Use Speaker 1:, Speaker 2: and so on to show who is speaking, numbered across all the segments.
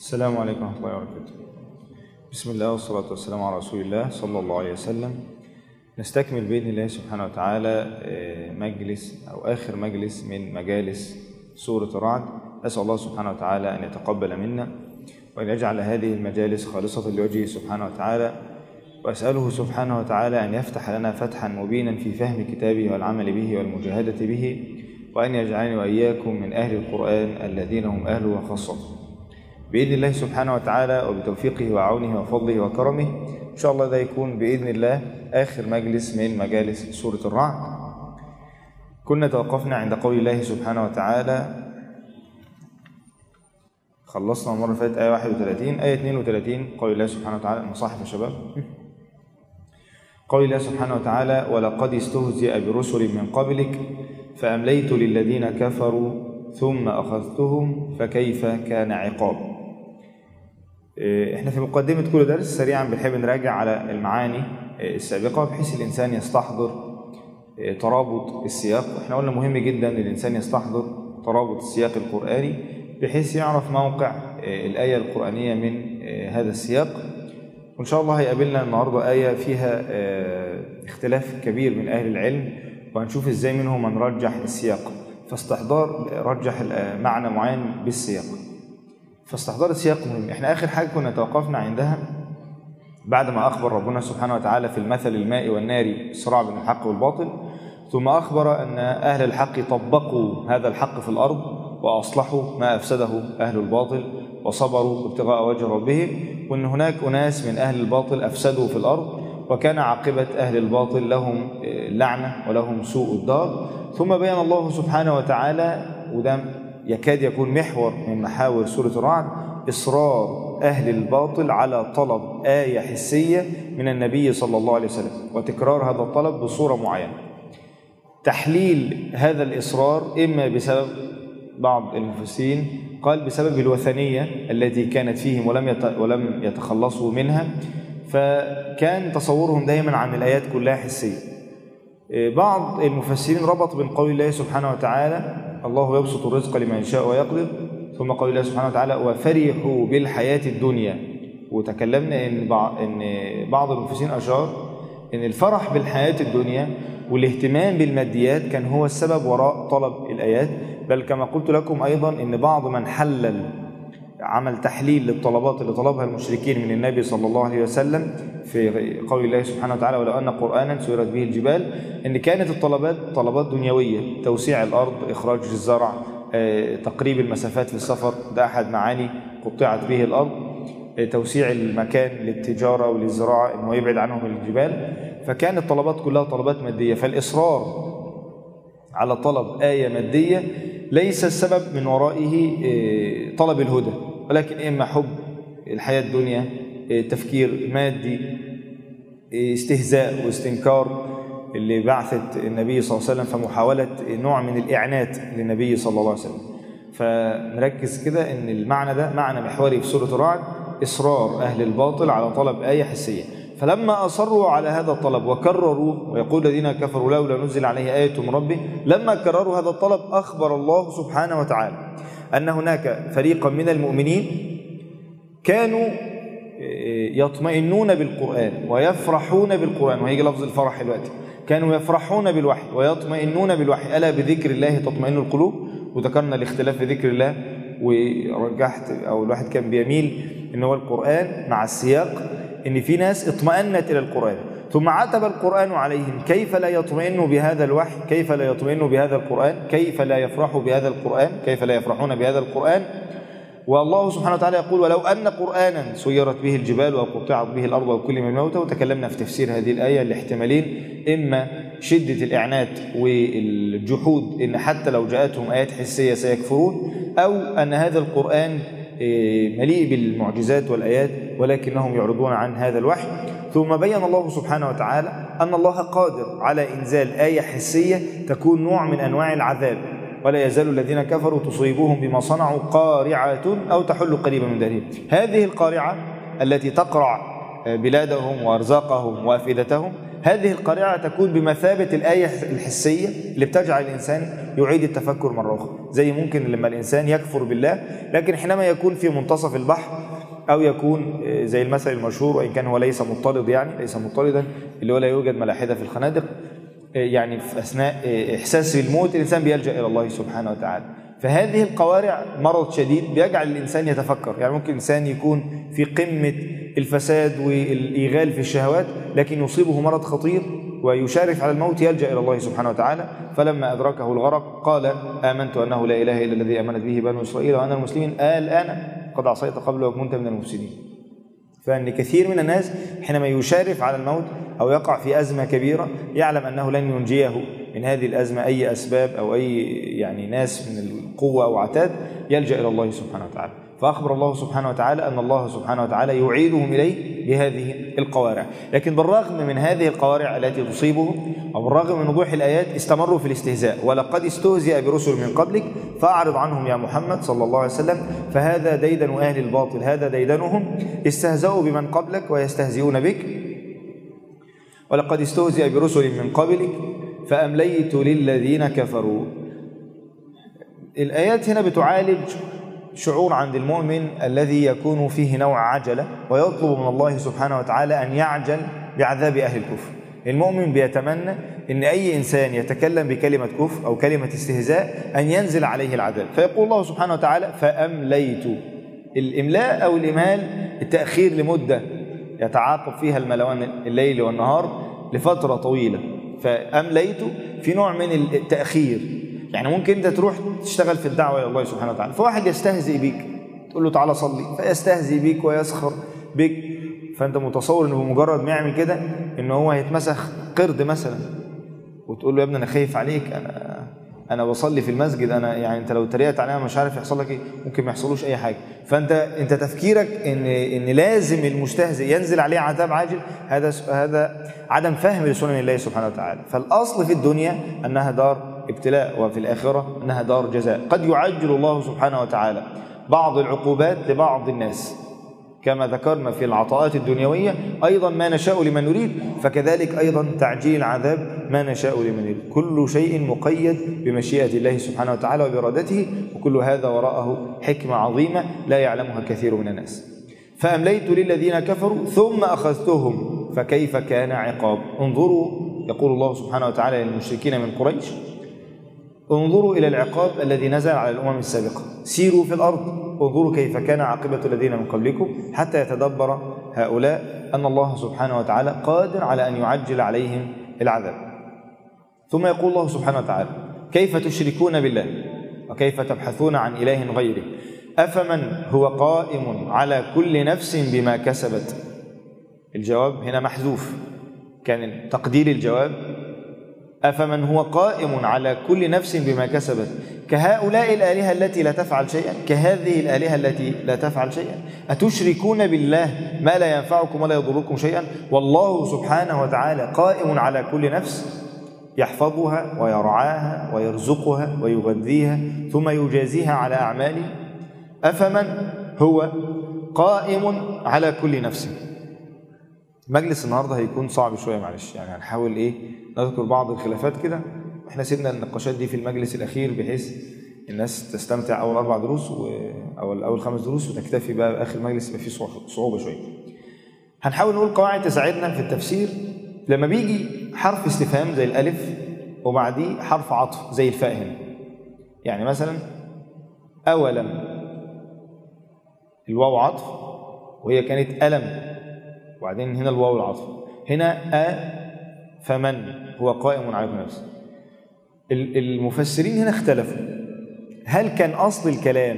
Speaker 1: السلام عليكم ورحمة الله وبركاته. بسم الله والصلاة والسلام على رسول الله صلى الله عليه وسلم. نستكمل بإذن الله سبحانه وتعالى مجلس أو آخر مجلس من مجالس سورة الرعد. أسأل الله سبحانه وتعالى أن يتقبل منا وأن يجعل هذه المجالس خالصة لوجهه سبحانه وتعالى، وأسأله سبحانه وتعالى أن يفتح لنا فتحا مبينا في فهم كتابه والعمل به والمجاهدة به، وأن يجعلني وإياكم من أهل القرآن الذين هم أهله وخاصته بإذن الله سبحانه وتعالى، وبتوفيقه وعونه وفضله وكرمه. إن شاء الله ده يكون بإذن الله آخر مجلس من مجالس سورة الرعد. كنا توقفنا عند قول الله سبحانه وتعالى، خلصنا المرة اللي فاتت آية 31. آية 32 قول الله سبحانه وتعالى، مصاحف يا شباب، قول الله سبحانه وتعالى: ولقد استهزئ برسل من قبلك فأمليت للذين كفروا ثم أخذتهم فكيف كان عقاب. احنا في مقدمة كل درس سريعا بنحب نراجع على المعاني السابقة بحيث الإنسان يستحضر ترابط السياق. احنا قلنا مهم جدا الإنسان يستحضر ترابط السياق القرآني بحيث يعرف موقع الآية القرآنية من هذا السياق. وإن شاء الله هيقابلنا النهاردة آية فيها اختلاف كبير من أهل العلم، وهنشوف إزاي منهم من رجح السياق، فاستحضار رجح معنى معين بالسياق، فاستحضار السياق مهم. احنا آخر حاجة كنا توقفنا عندها بعد ما أخبر ربنا سبحانه وتعالى في المثل الماء والنار صراع بين الحق والباطل، ثم أخبر أن أهل الحق طبقوا هذا الحق في الأرض وأصلحوا ما أفسده أهل الباطل وصبروا ابتغاء وجه ربهم، وأن هناك أناس من أهل الباطل أفسدوا في الأرض وكان عاقبة أهل الباطل لهم لعنة ولهم سوء الدار. ثم بين الله سبحانه وتعالى، وده يكاد يكون محور من محاور سورة الرعد، إصرار أهل الباطل على طلب آية حسية من النبي صلى الله عليه وسلم وتكرار هذا الطلب بصورة معينة. تحليل هذا الإصرار إما بسبب بعض المفسرين قال بسبب الوثنية التي كانت فيهم ولم يتخلصوا منها، فكان تصورهم دائما عن الآيات كلها حسية. بعض المفسرين ربط بين قول الله سبحانه وتعالى الله يبسط الرزق لمن يشاء ويقدر، ثم قول الله سبحانه وتعالى وفرحوا بالحياة الدنيا. وتكلمنا إن بعض المفسرين أشار إن الفرح بالحياة الدنيا والاهتمام بالماديات كان هو السبب وراء طلب الآيات، بل كما قلت لكم أيضا إن بعض من حلل عمل تحليل للطلبات اللي طلبها المشركين من النبي صلى الله عليه وسلم في قول الله سبحانه وتعالى ولو أن قرآنا سيرت به الجبال، إن كانت الطلبات طلبات دنيوية، توسيع الأرض، إخراج الزرع، تقريب المسافات في السفر، ده أحد معاني قطعت به الأرض، توسيع المكان للتجارة وللزراعة إنه يبعد عنهم الجبال، فكانت الطلبات كلها طلبات مادية. فالإصرار على طلب آية مادية ليس السبب من ورائه طلب الهدى، ولكن إما حب الحياة الدنيا، تفكير مادي، استهزاء واستنكار اللي بعثت النبي صلى الله عليه وسلم، فمحاولة نوع من الإعنات للنبي صلى الله عليه وسلم. فنركز كده إن المعنى ده معنى محوري في سورة الرعد، إصرار أهل الباطل على طلب آية حسية. فلما أصروا على هذا الطلب وكرروا، ويقول الذين كفروا لولا نزل عليه آية من ربه، لما كرروا هذا الطلب أخبر الله سبحانه وتعالى أن هناك فريقا من المؤمنين كانوا يطمئنون بالقرآن ويفرحون بالقرآن، وهيجي لفظ الفرح دلوقتي، كانوا يفرحون بالوحي ويطمئنون بالوحي، ألا بذكر الله تطمئن القلوب. وذكرنا الاختلاف في ذكر الله، ورجحت أو الواحد كان بيميل إن هو القرآن مع السياق، إن في ناس اطمأنت إلى القرآن ثم عتب القرآن عليهم، كيف لا يطمئنوا بهذا الوحي، كيف لا يطمئنوا بهذا القرآن، كيف لا يفرحوا بهذا القرآن، كيف لا يفرحون بهذا القرآن. والله سبحانه وتعالى يقول ولو أن قرآنا سيرت به الجبال وقطعت به الأرض وكل من الموتى. وتكلمنا في تفسير هذه الآية الاحتمالين، إما شدة الإعنات والجحود إن حتى لو جاءتهم آيات حسية سيكفرون، أو أن هذا القرآن مليء بالمعجزات والآيات ولكنهم يعرضون عن هذا الوحي. ثم بين الله سبحانه وتعالى أن الله قادر على إنزال آية حسية تكون نوع من أنواع العذاب، ولا يزال الذين كفروا تصيبهم بما صنعوا قارعة أو تحل قريبا من دارهم. هذه القارعة التي تقرع بلادهم وأرزاقهم وأفئدتهم هذه القارعة تكون بمثابة الآية الحسية اللي بتجعل الإنسان يعيد التفكر مرة أخرى. زي ممكن لما الإنسان يكفر بالله، لكن حينما يكون في منتصف البحر أو يكون زي المثل المشهور، وإن كان هو ليس مضطرد، يعني ليس مضطردا اللي هو لا يوجد ملاحدة في الخنادق، يعني في أثناء إحساس بالموت الإنسان بيلجأ إلى الله سبحانه وتعالى. فهذه القوارع مرض شديد بيجعل الإنسان يتفكر. يعني ممكن الإنسان يكون في قمة الفساد والإيغال في الشهوات، لكن يصيبه مرض خطير ويشارف على الموت، يلجأ إلى الله سبحانه وتعالى. فلما أدركه الغرق قال آمنت أنه لا إله إلا الذي آمنت به بنو إسرائيل وأنا المسلمين الآن قد عصيت قبل وكنت من المفسدين. فإن كثير من الناس حينما يشارف على الموت أو يقع في أزمة كبيرة يعلم أنه لن ينجيه من هذه الأزمة أي أسباب أو أي يعني ناس من القوة أو عتاد، يلجأ إلى الله سبحانه وتعالى. فأخبر الله سبحانه وتعالى أن الله سبحانه وتعالى يعيدهم إليه بهذه القوارع. لكن بالرغم من هذه القوارع التي تصيبهم أو بالرغم من وضوح الآيات استمروا في الاستهزاء. ولقد استهزئ برسل من قبلك فأعرض عنهم يا محمد صلى الله عليه وسلم. فهذا ديدن أهل الباطل، هذا ديدنهم، استهزأوا بمن قبلك ويستهزئون بك. ولقد استهزئ برسل من قبلك فأمليت للذين كفروا. الآيات هنا بتعالج شعور عند المؤمن الذي يكون فيه نوع عجلة ويطلب من الله سبحانه وتعالى أن يعجل بعذاب أهل الكفر. المؤمن بيتمنى أن أي إنسان يتكلم بكلمة كفر أو كلمة استهزاء أن ينزل عليه العذاب. فيقول الله سبحانه وتعالى فأمليت. الإملاء أو الإمهال التأخير لمدة يتعاقب فيها الملوان الليل والنهار لفترة طويلة. فأمليت في نوع من التأخير. يعني ممكن أنت تروح تشتغل في الدعوة إلى الله سبحانه وتعالى، فواحد يستهزئ بيك تقول له تعالى صلي، فيستهزئ بيك ويسخر بك، فأنت متصور أنه بمجرد ما يعمل كده أنه هو هيتمسخ قرد مثلا، وتقول له يا ابني أنا خايف عليك، أنا بصلي في المسجد، أنا يعني أنت لو اتريقت عليا مش عارف يحصل لك إيه، ممكن ما يحصلوش أي حاجة. فأنت تفكيرك إن لازم المستهزئ ينزل عليه عذاب عاجل، هذا عدم فهم لسنن الله سبحانه وتعالى. فالأصل في الدنيا أنها دار ابتلاء، وفي الآخرة أنها دار جزاء. قد يعجل الله سبحانه وتعالى بعض العقوبات لبعض الناس كما ذكرنا في العطاءات الدنيوية، أيضا ما نشاء لمن نريد، فكذلك أيضا تعجيل العذاب ما نشاء لمن نريد. كل شيء مقيد بمشيئة الله سبحانه وتعالى وبإرادته، وكل هذا وراءه حكمة عظيمة لا يعلمها كثير من الناس. فأمليت للذين كفروا ثم أخذتهم فكيف كان عقاب. انظروا، يقول الله سبحانه وتعالى للمشركين من قريش: انظروا إلى العقاب الذي نزل على الأمم السابقة، سيروا في الأرض انظروا كيف كان عاقبة الذين من قبلكم، حتى يتدبر هؤلاء أن الله سبحانه وتعالى قادر على أن يعجل عليهم العذاب. ثم يقول الله سبحانه وتعالى: كيف تشركون بالله وكيف تبحثون عن إله غيره أفمن هو قائم على كل نفس بما كسبت. الجواب هنا محذوف، كان تقدير الجواب أفمن هو قائم على كل نفس بما كسبت كهؤلاء الآلهة التي لا تفعل شيئا، كهذه الآلهة التي لا تفعل شيئا. أتشركون بالله ما لا ينفعكم ولا يضركم شيئا والله سبحانه وتعالى قائم على كل نفس يحفظها ويرعاها ويرزقها ويغذيها ثم يجازيها على أعماله. أفمن هو قائم على كل نفس. مجلس النهارده هيكون صعب شويه، معلش يعني هنحاول نذكر بعض الخلافات كده. احنا سيبنا النقاشات دي في المجلس الاخير بحيث الناس تستمتع اول 4 دروس او اول 5 دروس وتكتفي بقى باخر مجلس يبقى فيه صعوبه شويه. هنحاول نقول قواعد تساعدنا في التفسير. لما بيجي حرف استفهام زي الالف وبعديه حرف عطف زي الفاء هنا، يعني مثلا اولم، الواو عطف وهي كانت ألم، وبعدين هنا الواو العطف، هنا فمن هو قائم على كل نفس. المفسرين هنا اختلفوا، هل كان أصل الكلام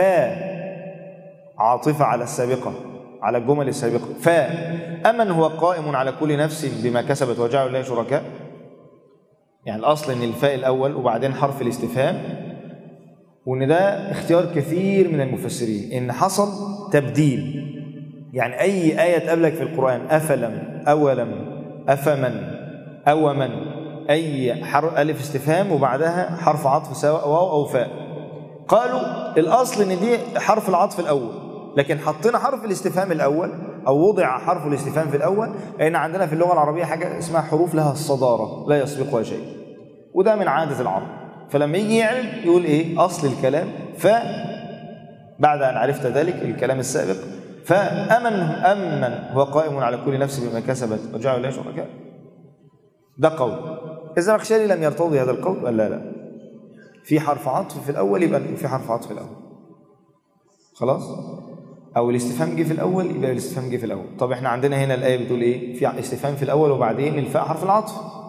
Speaker 1: عاطفة على السابقة، على الجمل السابقة، أمن هو قائم على كل نفس بما كسبت وجعلوا الله شركاء، يعني الأصل إن الفاء الأول وبعدين حرف الاستفهام، وإن ده اختيار كثير من المفسرين إن حصل تبديل. يعني أي آية تقابلك في القرآن، أفلم، أولم، أفمن، أومن، أي حرف ألف استفهام وبعدها حرف عطف سواء واو أو فاء، قالوا الأصل إن دي حرف العطف الأول لكن حطينا حرف الاستفهام الأول أو وضع حرف الاستفهام في الأول، لأن عندنا في اللغة العربية حاجة اسمها حروف لها الصدارة لا يسبقها شيء، وده من عادة العرب. فلما يجي يعلم يقول إيه أصل الكلام، بعد أن عرفت ذلك الكلام السابق، أمن هو قائم على كل نفس بما كسبت وجعل الله شركاء. ده قول. الزمخشري لم يرتضي هذا القول، قال لا في حرف عطف في الأول يبقى في حرف عطف في الأول خلاص، أو الاستفهام جه في الأول يبقى الاستفهام جه في الأول. طب احنا عندنا هنا الآية بتقول إيه؟ في استفهام في الأول وبعدين الفاء حرف العطف،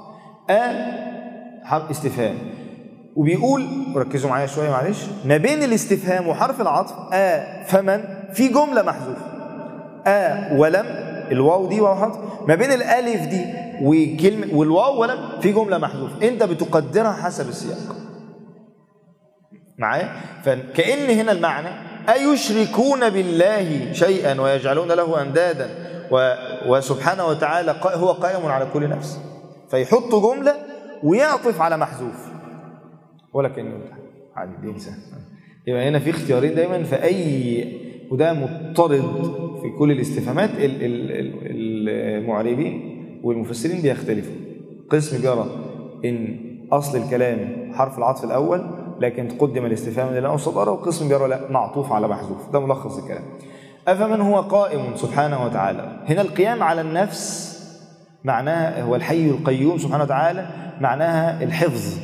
Speaker 1: حرف استفهام، وبيقول ركزوا معايا شوية معلش، ما بين الاستفهام وحرف العطف فمن في جملة محذوفة، ولم، الواو دي واو حرف، ما بين الألف دي وكلمة والواو ولم في جملة محذوفة، أنت بتقدرها حسب السياق معايا. فكأن هنا المعنى أيشركون بالله شيئا ويجعلون له أندادا وسبحانه وتعالى هو قائم على كل نفس، فيحط جملة ويعطف على محذوف، ولكن عادي دي انسان. يبقى هنا في اختيارين دايما في أي، وده مضطرد في كل الاستفهامات. المعربين والمفسرين بيختلفوا، قسم بيرى إن أصل الكلام حرف العطف الأول لكن تقدم الاستفهام لله الصدارة، وقسم بيرى لا معطوف على محذوف. ده ملخص الكلام. أفمن هو قائم سبحانه وتعالى، هنا القيام على النفس معناها هو الحي القيوم سبحانه وتعالى، معناها الحفظ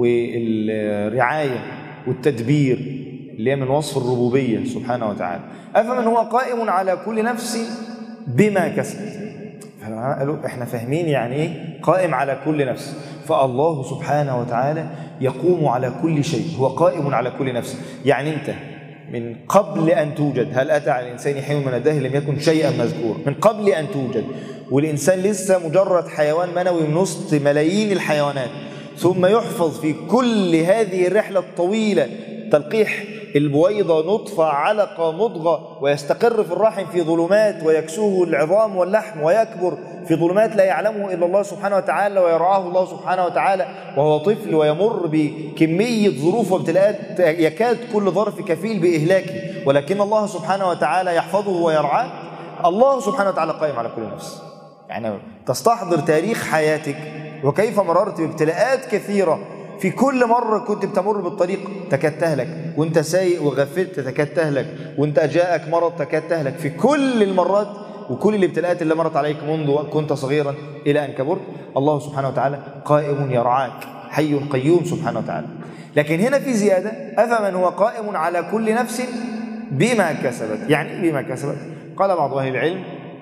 Speaker 1: والرعاية والتدبير اللي هي من وصف الربوبية سبحانه وتعالى. أفمن هو قائم على كل نفس بما كسبت، قالوا احنا فاهمين يعني ايه قائم على كل نفس، فالله سبحانه وتعالى يقوم على كل شيء، هو قائم على كل نفس. يعني انت من قبل ان توجد، هل اتى على الانسان حين من الدهر لم يكن شيئا مذكورا، من قبل ان توجد، والانسان لسه مجرد حيوان منوي من وسط ملايين الحيوانات، ثم يحفظ في كل هذه الرحله الطويله تلقيح البويضة نطفة علقة مضغة، ويستقر في الرحم في ظلمات ويكسوه العظام واللحم ويكبر في ظلمات لا يعلمه إلا الله سبحانه وتعالى ويرعاه الله سبحانه وتعالى وهو طفل، ويمر بكمية ظروف وابتلاءات يكاد كل ظرف كفيل بإهلاكه، ولكن الله سبحانه وتعالى يحفظه ويرعاه. الله سبحانه وتعالى قائم على كل نفس. يعني تستحضر تاريخ حياتك وكيف مررت بابتلاءات كثيرة، في كل مرة كنت بتمر بالطريق تكاد تهلك، وانت سايق وغفلت تكاد تهلك، وانت جاءك مرض تكاد تهلك، في كل المرات وكل الابتلاءات اللي مرت عليك منذ كنت صغيرا إلى أن كبرت، الله سبحانه وتعالى قائم يرعاك، حي قيوم سبحانه وتعالى. لكن هنا في زيادة، أفمن هو قائم على كل نفس بما كسبت. يعني بما كسبت، قال بعض أهل العلم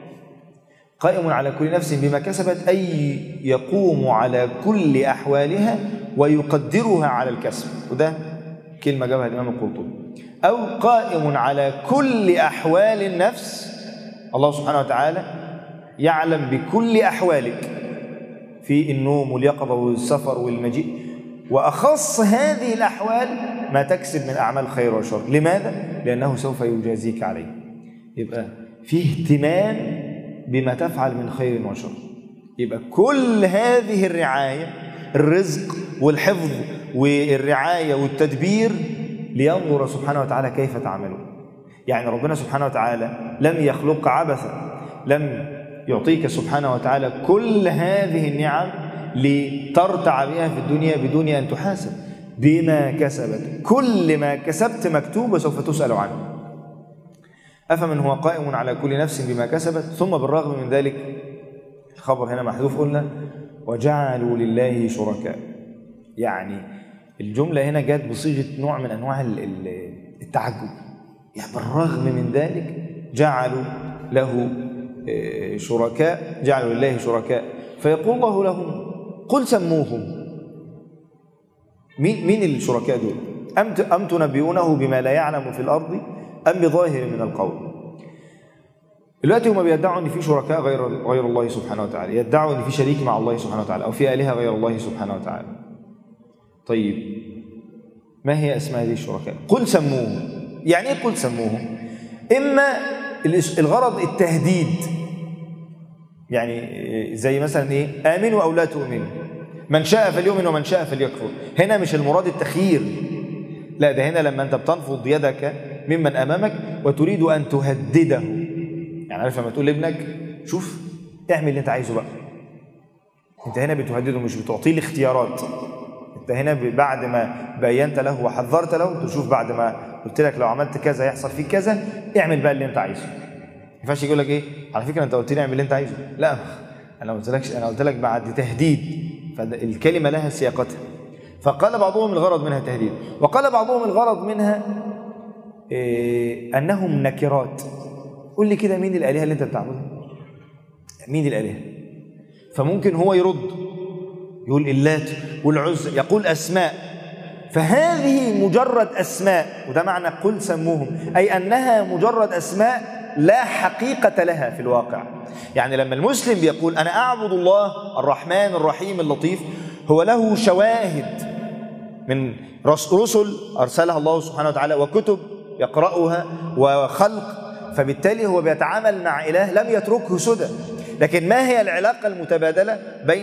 Speaker 1: قائم على كل نفس بما كسبت أي يقوم على كل أحوالها ويقدرها على الكسب، وده كلمة جابها الإمام القرطبي. أو قائم على كل أحوال النفس، الله سبحانه وتعالى يعلم بكل أحوالك في النوم واليقظة والسفر والمجيء، وأخص هذه الأحوال ما تكسب من أعمال خير وشر. لماذا؟ لأنه سوف يجازيك عليه. يبقى فيه اهتمام بما تفعل من خير وشر. يبقى كل هذه الرعاية، الرزق والحفظ والرعاية والتدبير، لينظر سبحانه وتعالى كيف تعملون. يعني ربنا سبحانه وتعالى لم يخلق عبثا، لم يعطيك سبحانه وتعالى كل هذه النعم لترتع بها في الدنيا بدون أن تحاسب. بما كسبت، كل ما كسبت مكتوب وسوف تسأل عنه. أفمن هو قائم على كل نفس بما كسبت. ثم بالرغم من ذلك، الخبر هنا محذوف، قلنا وجعلوا لله شركاء. يعني الجملة هنا جاءت بصيغة نوع من أنواع التعجب، يعني بالرغم من ذلك جعلوا له شركاء، جعلوا لله شركاء، فيقول الله لهم قل سموهم. مين الشركاء دول؟ أم تنبئونه بما لا يعلم في الأرض أم بظاهر من القول؟ دلوقتي هم بيدعوا ان في شركاء غير الله سبحانه وتعالى، يدعوا ان في شريك مع الله سبحانه وتعالى، او في آلهة غير الله سبحانه وتعالى. طيب ما هي اسماء هذه الشركاء؟ قل سموهم. يعني ايه قل سموهم؟ اما الغرض التهديد، يعني زي مثلا ايه آمنوا او لا تؤمنوا، من شاء فليؤمن ومن شاء فليكفر. هنا مش المراد التخيير، لا، ده هنا لما انت بتنفض يدك ممن أمامك وتريد أن تهدده. يعني عارف لما تقول لابنك شوف اعمل اللي انت عايزه بقى، انت هنا بتهدده مش بتعطيه الاختيارات. انت هنا بعد ما بينت له وحذرت له تشوف بعد ما قلت لك لو عملت كذا يحصل فيك كذا، اعمل بقى اللي انت عايزه. ما ينفعش يقول لك ايه على فكره انت قلت لي اعمل اللي انت عايزه، لا انا قلت لك بعد تهديد، فالكلمه لها سياقتها. فقال بعضهم الغرض منها تهديد، وقال بعضهم الغرض منها انهم نكرات. قول لي كده مين الالهه اللي انت بتعبدها؟ مين الالهه؟ فممكن هو يرد يقول اللات والعزى، يقول اسماء، فهذه مجرد اسماء، وده معنى قل سموهم، اي انها مجرد اسماء لا حقيقه لها في الواقع. يعني لما المسلم بيقول انا اعبد الله الرحمن الرحيم اللطيف، هو له شواهد من رسل ارسلها الله سبحانه وتعالى وكتب يقراها وخلق، فبالتالي هو بيتعامل مع اله لم يتركه سدى. لكن ما هي العلاقه المتبادله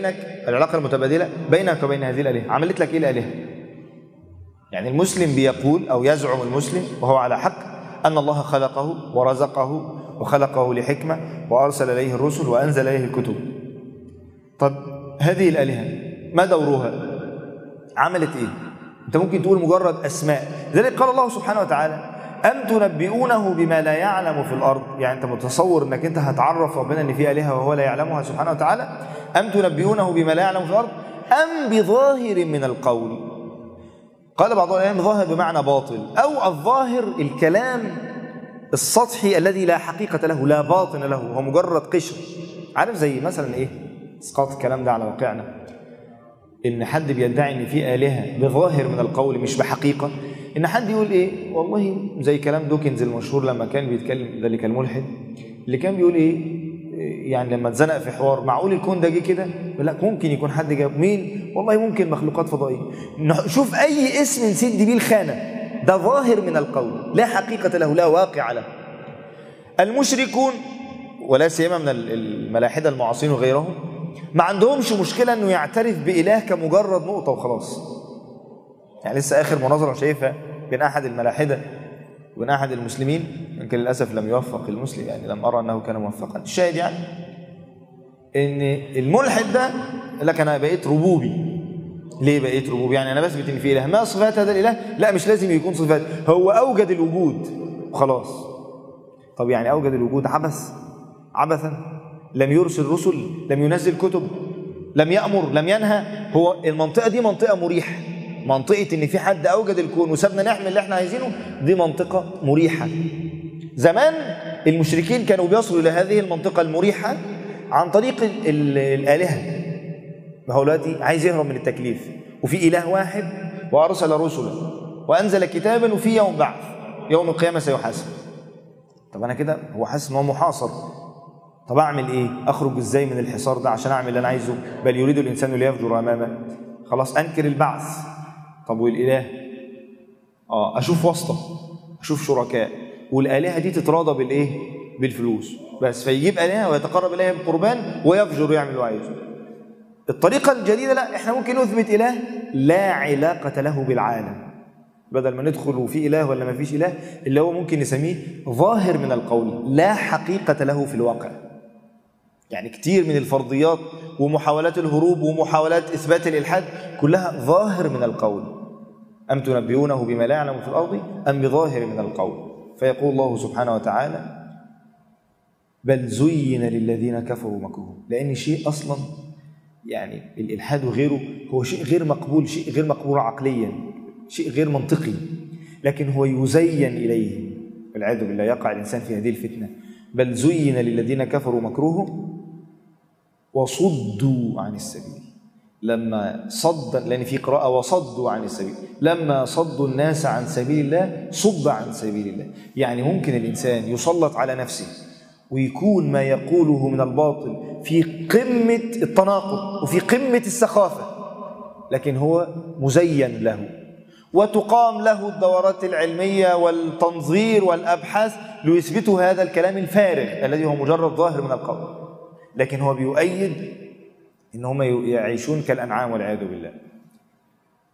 Speaker 1: بينك وبين هذه الالهه؟ عملت لك ايه الالهه؟ يعني المسلم بيقول او يزعم المسلم وهو على حق ان الله خلقه ورزقه وخلقه لحكمه وارسل اليه الرسل وانزل اليه الكتب. طب هذه الالهه ما دورها؟ عملت ايه؟ انت ممكن تقول مجرد اسماء. لذلك قال الله سبحانه وتعالى أم تنبئونه بما لا يعلم في الأرض. يعني أنت متصور أنك أنت هتعرف ربنا أن في آلهة وهو لا يعلمها سبحانه وتعالى؟ أم تنبئونه بما لا يعلم في الأرض أم بظاهر من القول. قال بعض العلماء ظاهر بمعنى باطل، أو الظاهر الكلام السطحي الذي لا حقيقة له لا باطن له، هو مجرد قشر. عارف زي مثلا إيه اسقاط الكلام ده على واقعنا، إن حد بيدعي إن في آلهة بظاهر من القول مش بحقيقة. إن حد يقول إيه والله زي كلام دوكنز المشهور لما كان بيتكلم، ذلك الملحد اللي كان بيقول إيه يعني لما اتزنق في حوار، معقول الكون ده جه كده؟ لا ممكن يكون حد جاب. مين؟ والله ممكن مخلوقات فضائية. شوف أي اسم نسيت بيه الخانة، ده ظاهر من القول لا حقيقة له لا واقع له. المشركون ولا سيما من الملاحدة المعاصرين وغيرهم ما عندهمش مشكلة أنه يعترف بإله كمجرد نقطة وخلاص. يعني لسه آخر مناظرة شايفها بين أحد الملاحدة وبين أحد المسلمين، يمكن للأسف لم يوفق المسلم، يعني لم أرى أنه كان موفقا. الشاهد يعني إن الملحد ده لك أنا بقيت ربوبي. ليه بقيت ربوبي؟ يعني أنا بثبت إن في إله، ما صفات هذا الإله؟ لا مش لازم يكون صفات، هو أوجد الوجود وخلاص. طب يعني أوجد الوجود عبثا؟ لم يرسل رسل، لم ينزل كتب، لم يأمر، لم ينهى. هو المنطقة دي منطقة مريحة، منطقة إن في حد أوجد الكون وسابنا نعمل اللي احنا عايزينه، دي منطقة مريحة. زمان المشركين كانوا بيصلوا إلى هذه المنطقة المريحة عن طريق الآلهة. ما هو دلوقتي عايز يهرب من التكليف، وفي إله واحد وأرسل رسلا وأنزل كتابا وفي يوم بعث، يوم القيامة سيحاسب. طب أنا كده هو حاسس إن هو محاصر، طب أعمل إيه؟ أخرج إزاي من الحصار ده عشان أعمل اللي أنا عايزه؟ بل يريد الإنسان ليفجر أمامه. خلاص أنكر البعث. طب والإله؟ أشوف واسطة، أشوف شركاء، والآلهة دي تتراضى بالإيه؟ بالفلوس بس، فيجيب آلهة ويتقرب إليها بقربان ويفجر ويعمل اللي عايزه. الطريقة الجديدة لا، إحنا ممكن نثبت إله لا علاقة له بالعالم، بدل ما ندخل وفي إله ولا ما فيش إله، اللي هو ممكن نسميه ظاهر من القول لا حقيقة له في الواقع. يعني كتير من الفرضيات ومحاولات الهروب ومحاولات إثبات الإلحاد كلها ظاهر من القول. أم تنبئونه بما لا يعلم في الأرض أم بظاهر من القول. فيقول الله سبحانه وتعالى بل زين للذين كفروا مكرهم. لأن شيء أصلا يعني الإلحاد وغيره هو شيء غير مقبول، شيء غير مقبول عقليا، شيء غير منطقي، لكن هو يزين إليه. والعياذ بالله يقع الإنسان في هذه الفتنة. بل زين للذين كفروا مكروهم وصدوا عن السبيل. لما صد، لأن في قراءة وصدوا عن السبيل، لما صدوا الناس عن سبيل الله صد عن سبيل الله. يعني ممكن الإنسان يسلط على نفسه ويكون ما يقوله من الباطل في قمة التناقض وفي قمة السخافة، لكن هو مزين له، وتقام له الدورات العلمية والتنظير والأبحاث ليثبتوا هذا الكلام الفارغ الذي هو مجرد ظاهر من القول، لكن هو بيؤيد إن هم يعيشون كالأنعام والعياذ بالله.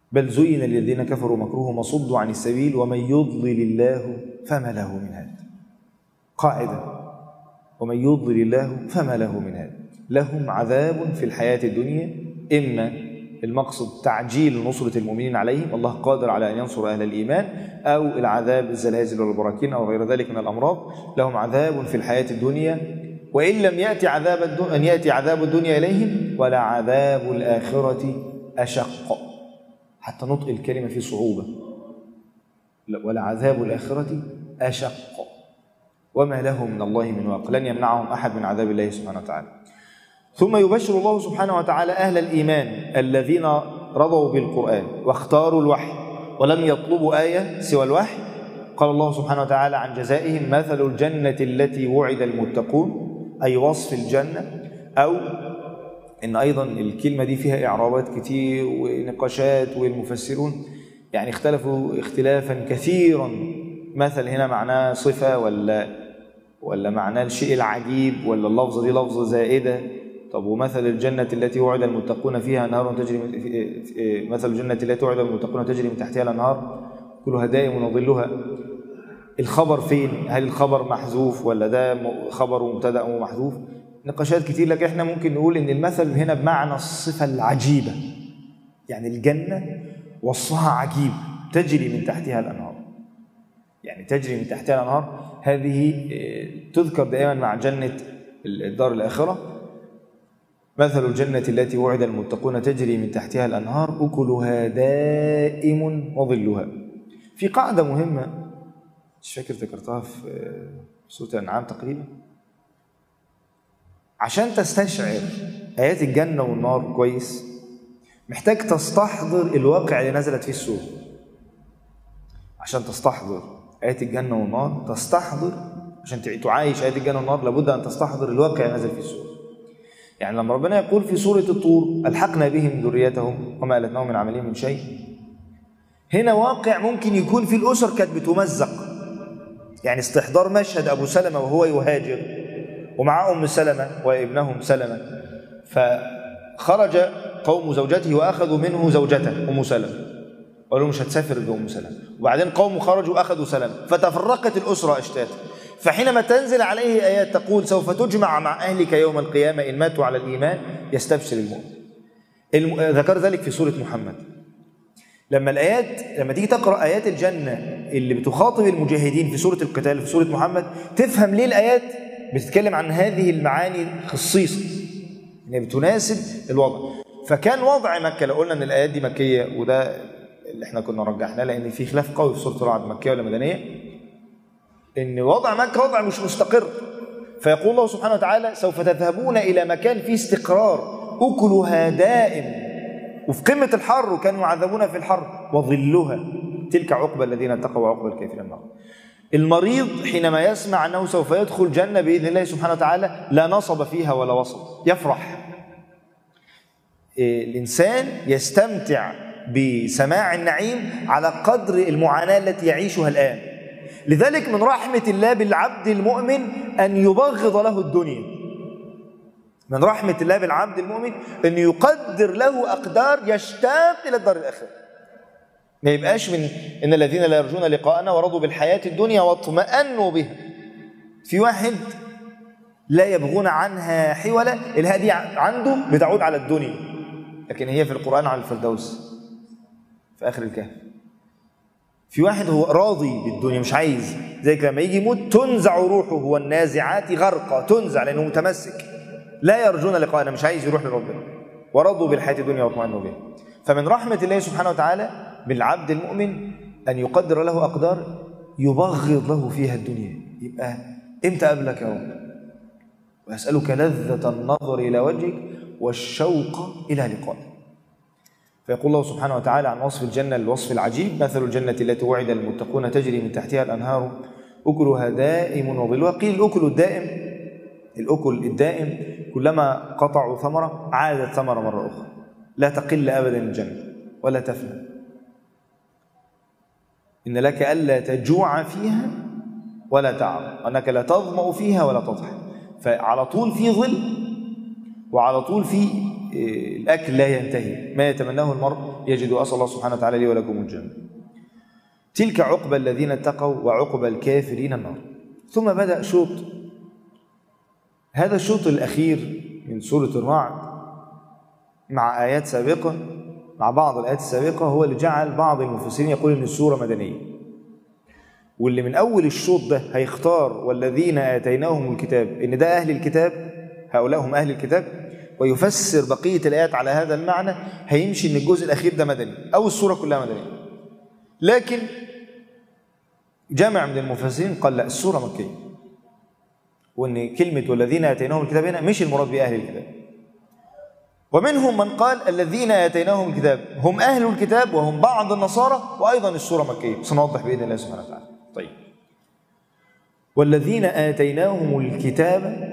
Speaker 1: بل زين للذين كفروا مكروهم وصدوا عن السبيل ومن يضلل الله فما له من هاد. قاعدة: ومن يضلل الله فما له من هاد. لهم عذاب في الحياة الدنيا، إما المقصد تعجيل نصرة المؤمنين عليهم، الله قادر على أن ينصر أهل الإيمان، أو العذاب الزلازل والبراكين أو غير ذلك من الأمراض. لهم عذاب في الحياة الدنيا وإن لم يأتي عذاب الدنيا إليهم ولا عذاب الآخرة أشق. حتى نطق الكلمة فيه صعوبة، ولا عذاب الآخرة أشق وما لهم من الله من واق. لن يمنعهم أحد من عذاب الله سبحانه وتعالى. ثم يبشر الله سبحانه وتعالى أهل الإيمان الذين رضوا بالقرآن واختاروا الوحي ولم يطلبوا آية سوى الوحي. قال الله سبحانه وتعالى عن جزائهم: مثل الجنة التي وعد المتقون، أي وصف الجنة. أو إن أيضا الكلمة دي فيها إعرابات كتير ونقاشات، والمفسرون يعني اختلفوا اختلافا كثيرا. مثل هنا معناه صفة ولا معناه الشيء العجيب، ولا اللفظة دي لفظة زائدة. طب ومثل الجنة التي وعد المتقون فيها أنهار تجري مثل الجنة التي وعد المتقون تجري من تحتها الأنهار كلها دائم وظلها. الخبر فين؟ هل الخبر محذوف ولا ده خبر ومبتدأ ومحذوف؟ نقاشات كتير، لكن احنا ممكن نقول ان المثل هنا بمعنى الصفة العجيبة، يعني الجنة وصفها عجيب، تجري من تحتها الأنهار، يعني تجري من تحتها الأنهار. هذه تذكر دائما مع جنة الدار الآخرة. مثل الجنة التي وعد المتقون تجري من تحتها الأنهار أكلها دائم وظلها. في قاعدة مهمة مش فاكر ذكرتها في سورة الأنعام تقريبا، عشان تستشعر آيات الجنة والنار كويس محتاج تستحضر الواقع اللي نزلت فيه السورة. عشان تستحضر آيات الجنة والنار تستحضر، عشان تعايش آيات الجنة والنار لابد أن تستحضر الواقع اللي نزل فيه السورة. يعني لما ربنا يقول في سورة الطور: ألحقنا بهم ذريتهم وما ألتناهم من عملهم من شيء، هنا واقع ممكن يكون في الأسر كانت بتمزق. يعني استحضار مشهد أبو سلمة وهو يهاجر ومع أم سلمة وابنهم سلمة، فخرج قوم زوجته وأخذوا منه زوجته أم سلمة، قالوا مش هتسافر بأم سلمة. وبعدين قوم خرجوا وأخذوا سلمة، فتفرقت الأسرة أشتاتا. فحينما تنزل عليه آيات تقول: سوف تجمع مع أهلك يوم القيامة إن ماتوا على الإيمان، يستبشر المؤمن. ذكر ذلك في سورة محمد. لما تيجي تقرأ آيات الجنة اللي بتخاطب المجاهدين في سورة القتال في سورة محمد، تفهم ليه الآيات بتتكلم عن هذه المعاني خصيصا، يعني بتناسب الوضع. فكان وضع مكة، لو قلنا أن الآيات دي مكية، وده اللي احنا كنا رجحناه لأن في خلاف قوي في سورة الرعد مكية ولا مدنية، إن وضع مكة وضع مش مستقر. فيقول الله سبحانه وتعالى: سوف تذهبون إلى مكان فيه استقرار أكلها دائم، وفي قمة الحر وكانوا يعذبون في الحر، وظلها تلك عقبى الذين اتقوا وعقبى الكافرين النار. المريض حينما يسمع أنه سوف يدخل جنة بإذن الله سبحانه وتعالى لا نصب فيها ولا وصب، يفرح. الإنسان يستمتع بسماع النعيم على قدر المعاناة التي يعيشها الآن. لذلك من رحمة الله بالعبد المؤمن أن يبغض له الدنيا. من رحمة الله بالعبد المؤمن أن يقدر له أقدار يشتاق إلى الدار الآخرة. ما يبقاش من إن الذين لا يرجون لقاءنا ورضوا بالحياة الدنيا واطمأنوا بها. في واحد لا يبغون عنها حولا، الهدي عنده بتعود على الدنيا، لكن هي في القرآن على الفردوس في آخر الكهف. في واحد هو راضي بالدنيا مش عايز، زي لما يجي يموت تنزع روحه والنازعات غرقا، تنزع لأنه متمسك، لا يرجون لقاءنا، مش عايز يروح لربنا. ورضوا بالحياة الدنيا واطمأنوا بها. فمن رحمة الله سبحانه وتعالى بالعبد المؤمن أن يقدر له أقدار يبغض له فيها الدنيا. يبقى إمتى قبلك يا رب؟ وأسألك لذة النظر إلى وجهك والشوق إلى لقائك. فيقول الله سبحانه وتعالى عن وصف الجنة الوصف العجيب: مثل الجنة التي وعد المتقون تجري من تحتها الأنهار أكلها دائم وظلها. قيل الأكل الدائم، الأكل الدائم كلما قطعوا ثمرة عادت ثمرة مرة أخرى، لا تقل أبدا الجنة ولا تفنى. إن لك ألا تجوع فيها ولا تعب، وأنك لا تظمأ فيها ولا تضحى. فعلى طول في ظل، وعلى طول في الأكل لا ينتهي، ما يتمناه المرء يجدوا. أسأل الله سبحانه وتعالى لي ولكم الجنة. تلك عقبى الذين اتقوا وعقبى الكافرين النار. ثم بدأ شوط، هذا الشوط الأخير من سورة الرعد مع آيات سابقة، مع بعض الآيات السابقة، هو اللي جعل بعض المفسرين يقول إن السورة مدنية، واللي من أول الشوط ده هيختار والذين آتيناهم الكتاب إن ده أهل الكتاب، هؤلاء هم أهل الكتاب، ويفسر بقية الآيات على هذا المعنى، هيمشي إن الجزء الأخير ده مدني أو السورة كلها مدنية. لكن جمع من المفسرين قال لا، السورة مكية، وإن كلمة والذين آتيناهم الكتاب هنا مش المراد بأهل الكتاب. ومنهم من قال الذين آتيناهم الكتاب هم أهل الكتاب وهم بعض النصارى، وأيضا السورة مكية، سنوضح بإذن الله سبحانه وتعالى. طيب، والذين آتيناهم الكتاب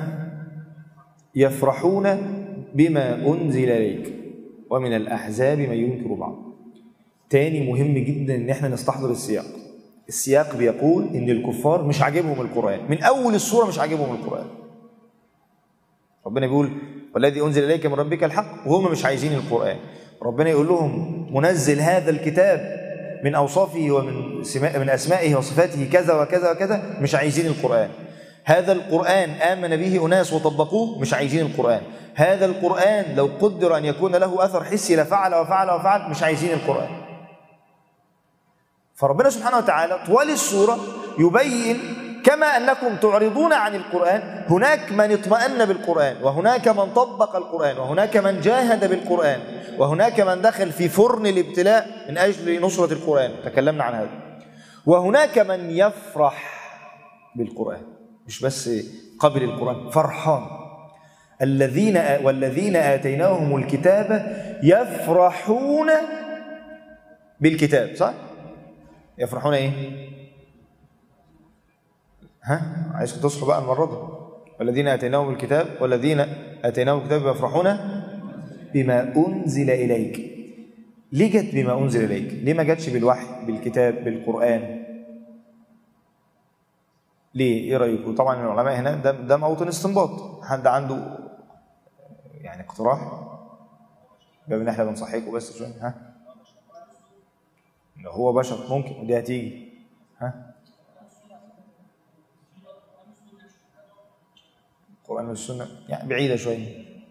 Speaker 1: يفرحون بما أنزل إليك ومن الأحزاب من ينكر بعض. تاني مهم جدا إن احنا نستحضر السياق. السياق بيقول إن الكفار مش عاجبهم القرآن، من أول السورة مش عاجبهم القرآن. ربنا بيقول والذي أنزل إليك من ربك الحق، وهم مش عايزين القرآن. ربنا يقول لهم منزل هذا الكتاب من أوصافه ومن أسمائه وصفاته كذا وكذا وكذا، مش عايزين القرآن. هذا القرآن آمن به أناس وطبقوه، مش عايزين القرآن. هذا القرآن لو قدر أن يكون له أثر حسي لفعل وفعل وفعل، مش عايزين القرآن. فربنا سبحانه وتعالى طوال السورة يبين كما أنكم تعرضون عن القرآن، هناك من اطمأن بالقرآن، وهناك من طبق القرآن، وهناك من جاهد بالقرآن، وهناك من دخل في فرن الابتلاء من أجل نصرة القرآن، تكلمنا عن هذا. وهناك من يفرح بالقرآن، مش بس قبل القرآن، فرحان. والذين آتيناهم الكتاب يفرحون بالكتاب، صح؟ يفرحون ايه؟ عايزكم تصحوا بقى المرة دي. والذين آتيناهم الكتاب يفرحون بما أنزل إليك. ليه جت بما أنزل إليك؟ ليه ما جتش بالوحي، بالكتاب، بالقرآن؟ ليه؟ ايه رأيكم؟ طبعا العلماء هنا ده موطن استنباط. حد عنده يعني اقتراح؟ بما ان احنا بنصحيكم بس شويه. لو هو بشر ممكن، ودي هتيجي. القرآن والسنة يعني بعيدة شوية.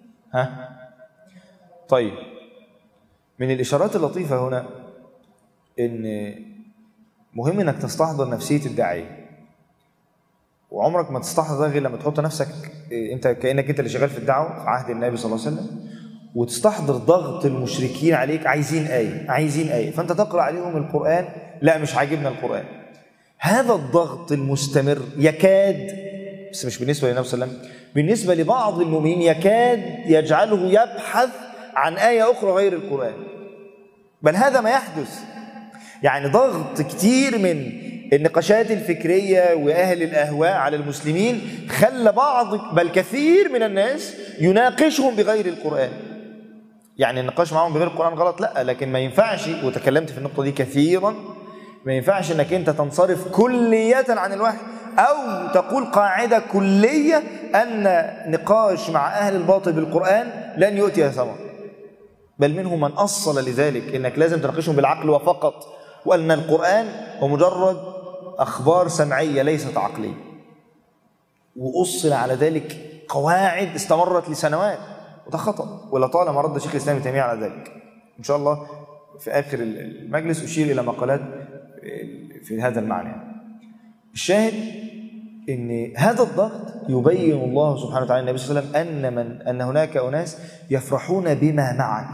Speaker 1: طيب، من الإشارات اللطيفة هنا إن مهم إنك تستحضر نفسية الداعية، وعمرك ما تستحضر ده غير لما تحط نفسك أنت كأنك أنت اللي شغال في الدعوة في عهد النبي صلى الله عليه وسلم، وتستحضر ضغط المشركين عليك، عايزين آية، فأنت تقرأ عليهم القرآن، لا مش عاجبنا القرآن. هذا الضغط المستمر يكاد، بس مش بالنسبة للنبي صلى الله عليه وسلم، بالنسبة لبعض المؤمنين يكاد يجعله يبحث عن آية أخرى غير القرآن. بل هذا ما يحدث، يعني ضغط كتير من النقاشات الفكرية وأهل الأهواء على المسلمين خلى بعض بل كثير من الناس يناقشهم بغير القرآن. يعني النقاش معهم بغير القرآن غلط، لا، لكن ما ينفعش، وتكلمت في النقطة دي كثيرا، ما ينفعش انك انت تنصرف كلية عن الوحي، او تقول قاعدة كلية ان نقاش مع اهل الباطل بالقرآن لن يؤتي ثمر. بل منهم من أصل لذلك انك لازم تناقشهم بالعقل وفقط، وان القرآن هو مجرد اخبار سمعية ليست عقلية. وأصل على ذلك قواعد استمرت لسنوات، وده خطأ، ولطالما رد شيخ الإسلام ابن تيمية على ذلك. إن شاء الله في آخر المجلس أشير إلى مقالات في هذا المعنى. الشاهد إن هذا الضغط يبين الله سبحانه وتعالى النبي صلى الله عليه وسلم أن هناك أناس يفرحون بما معك،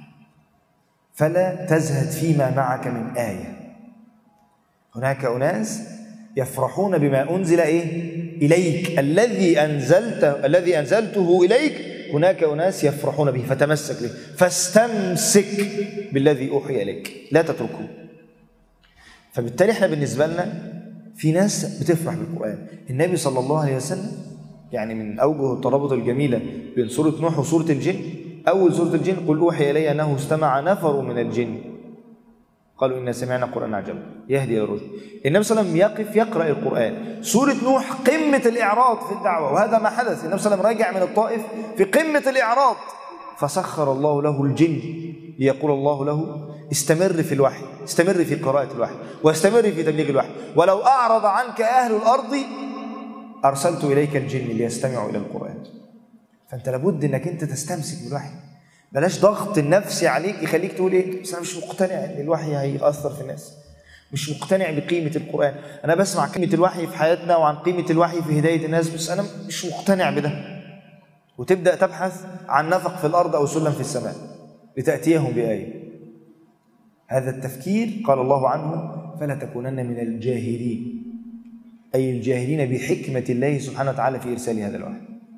Speaker 1: فلا تزهد فيما معك من آية. هناك أناس يفرحون بما أنزل إليك، الذي أنزلته إليك. هناك أناس يفرحون به، فتمسك به، فاستمسك بالذي أوحي إليك، لا تتركه. فبالتالي احنا بالنسبة لنا في ناس بتفرح بالقرآن. النبي صلى الله عليه وسلم يعني من أوجه الترابط الجميلة بين سورة نوح وسورة الجن، أول سورة الجن قل أوحي إلي أنه استمع نفر من الجن قالوا إنا سمعنا قرآن عجبا يهدي إلى الرشد. النبي صلى الله عليه وسلم يقف يقرأ القرآن. سورة نوح قمة الإعراض في الدعوة، وهذا ما حدث. النبي صلى الله عليه وسلم راجع من الطائف في قمة الإعراض، فسخر الله له الجن ليقول الله له استمر في الوحي، استمر في قراءة الوحي، واستمر في تبليغ الوحي، ولو أعرض عنك أهل الأرض أرسلت إليك الجن ليستمعوا إلى القرآن. فأنت لابد أنك أنت تستمسك بالوحي، بلاش ضغط النفسي عليك يخليك تقول إيه بس أنا مش مقتنع أن الوحي هيأثر في الناس، مش مقتنع بقيمة القرآن، أنا بسمع قيمة الوحي في حياتنا وعن قيمة الوحي في هداية الناس بس أنا مش مقتنع بده، وتبدأ تبحث عن نفق في الأرض أو سلم في السماء لتأتيهم بآية. هذا التفكير قال الله عنه فلا تكونن من الجاهلين، أي الجاهلين بحكمة الله سبحانه وتعالى في إرسال هذا الوحي.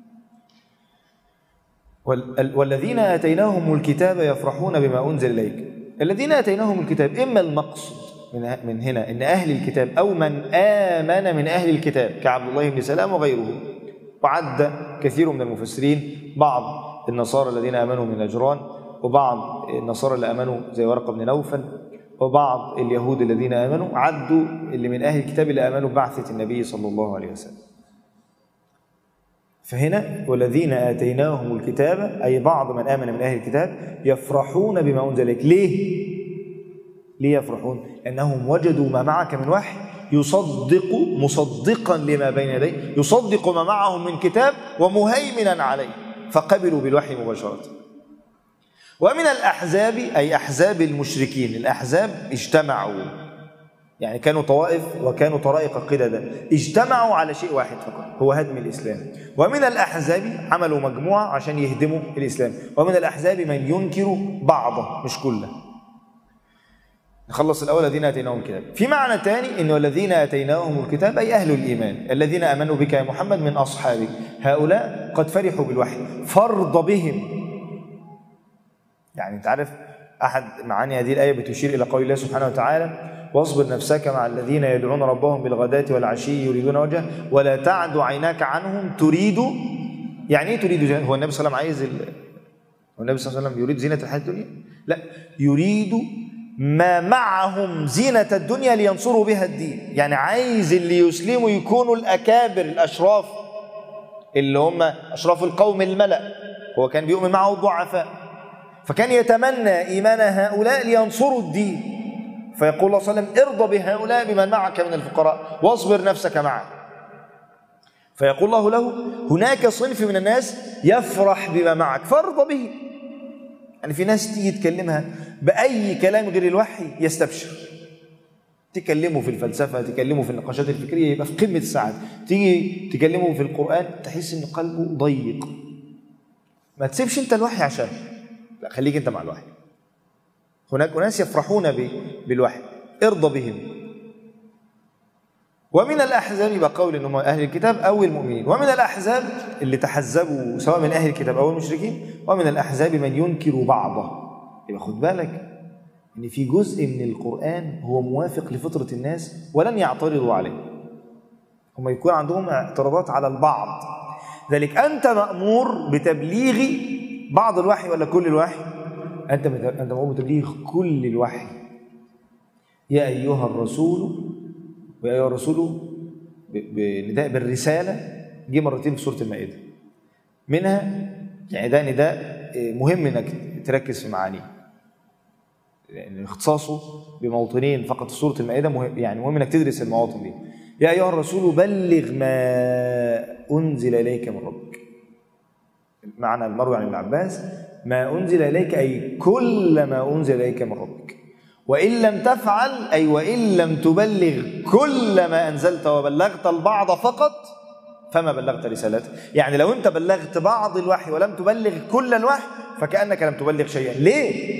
Speaker 1: والذين آتيناهم الكتاب يفرحون بما أنزل إليك. الذين آتيناهم الكتاب إما المقصد من هنا إن أهل الكتاب أو من آمن من أهل الكتاب كعبد الله بن سلام وغيره، وعد كثير من المفسرين بعض النصارى الذين آمنوا من نجران، وبعض النصارى اللي آمنوا زي ورقة بن نوفل، وبعض اليهود الذين آمنوا، عدوا اللي من أهل الكتاب اللي آمنوا ببعثة النبي صلى الله عليه وسلم. فهنا والذين آتيناهم الكتاب أي بعض من آمن من أهل الكتاب يفرحون بما أنزل إليك. ليه يفرحون؟ لأنهم وجدوا ما معك من وحي يصدق مصدقا لما بين يديه، يصدق ما معهم من كتاب ومهيمنا عليه، فقبلوا بالوحي مباشرة. ومن الأحزاب أي أحزاب المشركين، الأحزاب اجتمعوا، يعني كانوا طوائف وكانوا طرائق قددا، اجتمعوا على شيء واحد فقط هو هدم الإسلام. ومن الأحزاب عملوا مجموعة عشان يهدموا الإسلام. ومن الأحزاب من ينكر بعضه مش كله. نخلص الأول الذين آتيناهم الكتاب. في معنى ثاني إنه الذين آتيناهم الكتاب أي أهل الإيمان الذين آمنوا بك يا محمد من أصحابك، هؤلاء قد فرحوا بالوحي فارض بهم. يعني أنت عارف أحد معاني هذه الآية بتشير إلى قول الله سبحانه وتعالى واصبر نفسك مع الذين يدعون ربهم بالغداة والعشي يريدون وجهه ولا تعد عيناك عنهم تريد. يعني إيه تريد؟ هو النبي صلى الله عليه وسلم هو النبي صلى الله عليه وسلم يريد زينة الحياة الدنيا؟ لا، يريد ما معهم زينة الدنيا لينصروا بها الدين. يعني عايز اللي يسلموا يكونوا الأكابر الأشراف اللي هم أشراف القوم الملأ، هو كان بيؤمن معه الضعفاء، فكان يتمنى إيمان هؤلاء لينصروا الدين. فيقول الله صلى الله عليه وسلم ارضى بهؤلاء بمن معك من الفقراء واصبر نفسك معه. فيقول الله له هناك صنف من الناس يفرح بما معك فارضى به. يعني في ناس تيجي تكلمها بأي كلام غير الوحي يستبشر، تكلمه في الفلسفة، تكلمه في النقاشات الفكرية يبقى في قمة السعادة، تيجي تكلمه في القرآن تحس إن قلبه ضيق. ما تسيبش أنت الوحي عشان، لا خليك أنت مع الوحي. هناك ناس يفرحون بالوحي ارضى بهم. ومن الأحزاب يبقى قول إنهم أهل الكتاب أو المؤمنين. ومن الأحزاب اللي تحزبوا سواء من أهل الكتاب أو المشركين. ومن الأحزاب من ينكر بعضه. يبقى خد بالك إن في جزء من القرآن هو موافق لفطرة الناس ولن يعترضوا عليه، هم يكون عندهم اعتراضات على البعض، ذلك أنت مأمور بتبليغ بعض الوحي ولا كل الوحي؟ أنت مأمور بتبليغ كل الوحي. يا أيها الرسول، ويا أيها الرسول بنداء بالرسالة جه مرتين في سورة المائدة، منها يعني ده نداء مهم انك تركز في معانيه، لان اختصاصه بموطنين فقط في سورة المائدة مهم، يعني مهم انك تدرس المواطن دي. يا أيها الرسول بلغ ما أنزل إليك من ربك. معنى المروي عن ابن عباس ما أنزل إليك أي كل ما أنزل إليك من ربك، وإن لم تفعل أي وإن لم تبلغ كل ما أنزلت وبلغت البعض فقط فما بلغت رسالته. يعني لو أنت بلغت بعض الوحي ولم تبلغ كل الوحي فكأنك لم تبلغ شيئا. ليه؟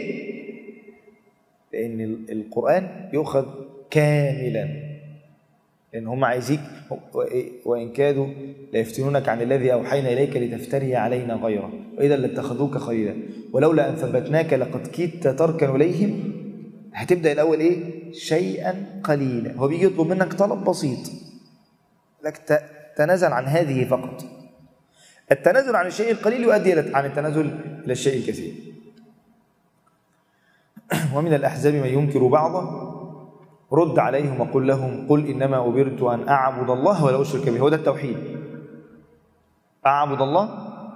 Speaker 1: لأن القرآن يؤخذ كاملا، لأن هم عايزيك وإن كادوا ليفتنونك عن الذي أوحينا إليك لتفتري علينا غيره وإذا لاتخذوك خليلا ولولا أن ثبتناك لقد كدت تركن إليهم. هتبدأ الأول إيه؟ شيئا قليلا. هو بيجي يطلب منك طلب بسيط لك تنازل عن هذه فقط. التنازل عن الشيء القليل يؤدي عن التنازل إلى الشيء الكثير. ومن الأحزاب من ينكر بعضه رد عليهم وقل لهم قل إنما أمرت أن أعبد الله ولا أشرك به. هو ده التوحيد، أعبد الله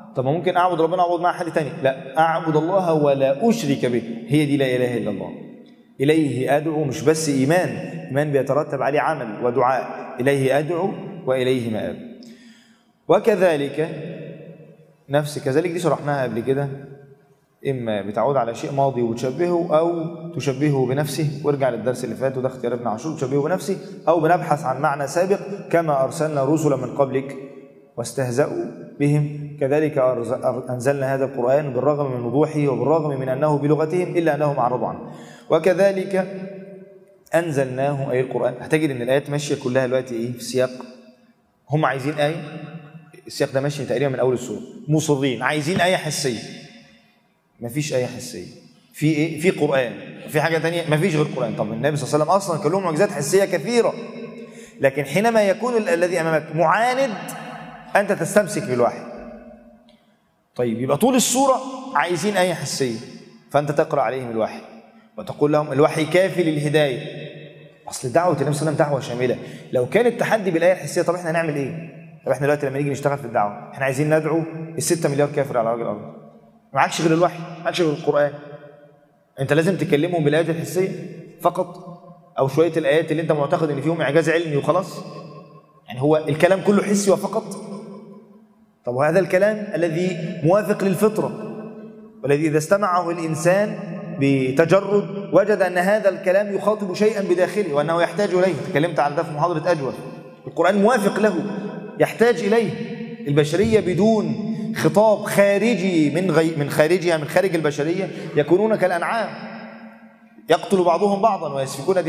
Speaker 1: طب ممكن أعبد ربنا أعبد مع حد تاني؟ لا، أعبد الله ولا أشرك به، هي دي لا إله إلا الله. إليه أدعو، مش بس إيمان بيترتب عليه عمل ودعاء، إليه أدعو وإليه مآب. وكذلك كذلك دي شرحناها قبل كده، إما بتعود على شيء ماضي وتشبهه، أو تشبهه بنفسه، وارجع للدرس اللي فات وده اختيار ابن عاشور، تشبهه بنفسه، أو بنبحث عن معنى سابق كما أرسلنا رسلا من قبلك واستهزأوا بهم كذلك أنزلنا هذا القرآن بالرغم من وضوحه وبالرغم من أنه بلغتهم إلا أنهم أعرضوا عنه. وكذلك أنزلناه، أي القرآن. هتجد أن الآيات ماشية كلها دلوقتي إيه؟ في سياق هم عايزين آية، السياق ده ماشي تقريبا من أول السورة، مصرين عايزين آية حسية، مفيش آية حسية. في إيه؟ في قرآن، في حاجة تانية مفيش غير قرآن. طب النبي صلى الله عليه وسلم أصلا كان له معجزات حسية كثيرة، لكن حينما يكون الذي أمامك معاند أنت تستمسك بالوحي. طيب يبقى طول السورة عايزين آية حسية، فأنت تقرأ عليهم الوحي وتقول لهم الوحي كافي للهداية. أصل دعوة النبي صلى الله عليه وسلم دعوة شاملة. لو كان التحدي بالآية الحسية، طب إحنا هنعمل إيه؟ طب إحنا دلوقتي لما نيجي نشتغل في الدعوة إحنا عايزين ندعو ال6 مليار كافر على وجه الأرض، معكش غير الوحي، معكش غير القرآن، أنت لازم تكلمهم بالآيات الحسية فقط، أو شوية الآيات اللي أنت معتقد إن فيهم إعجاز علمي وخلاص. يعني هو الكلام كله حسي وفقط. طب وهذا الكلام الذي موافق للفطرة، والذي إذا استمعه الإنسان بتجرد وجد أن هذا الكلام يخاطب شيئا بداخله وأنه يحتاج إليه. تكلمت على ده في محاضرة أجوى. القرآن موافق له، يحتاج إليه. البشرية بدون خطاب خارجي من خارج البشرية يكونون كالأنعام، يقتل بعضهم بعضا ويسفكون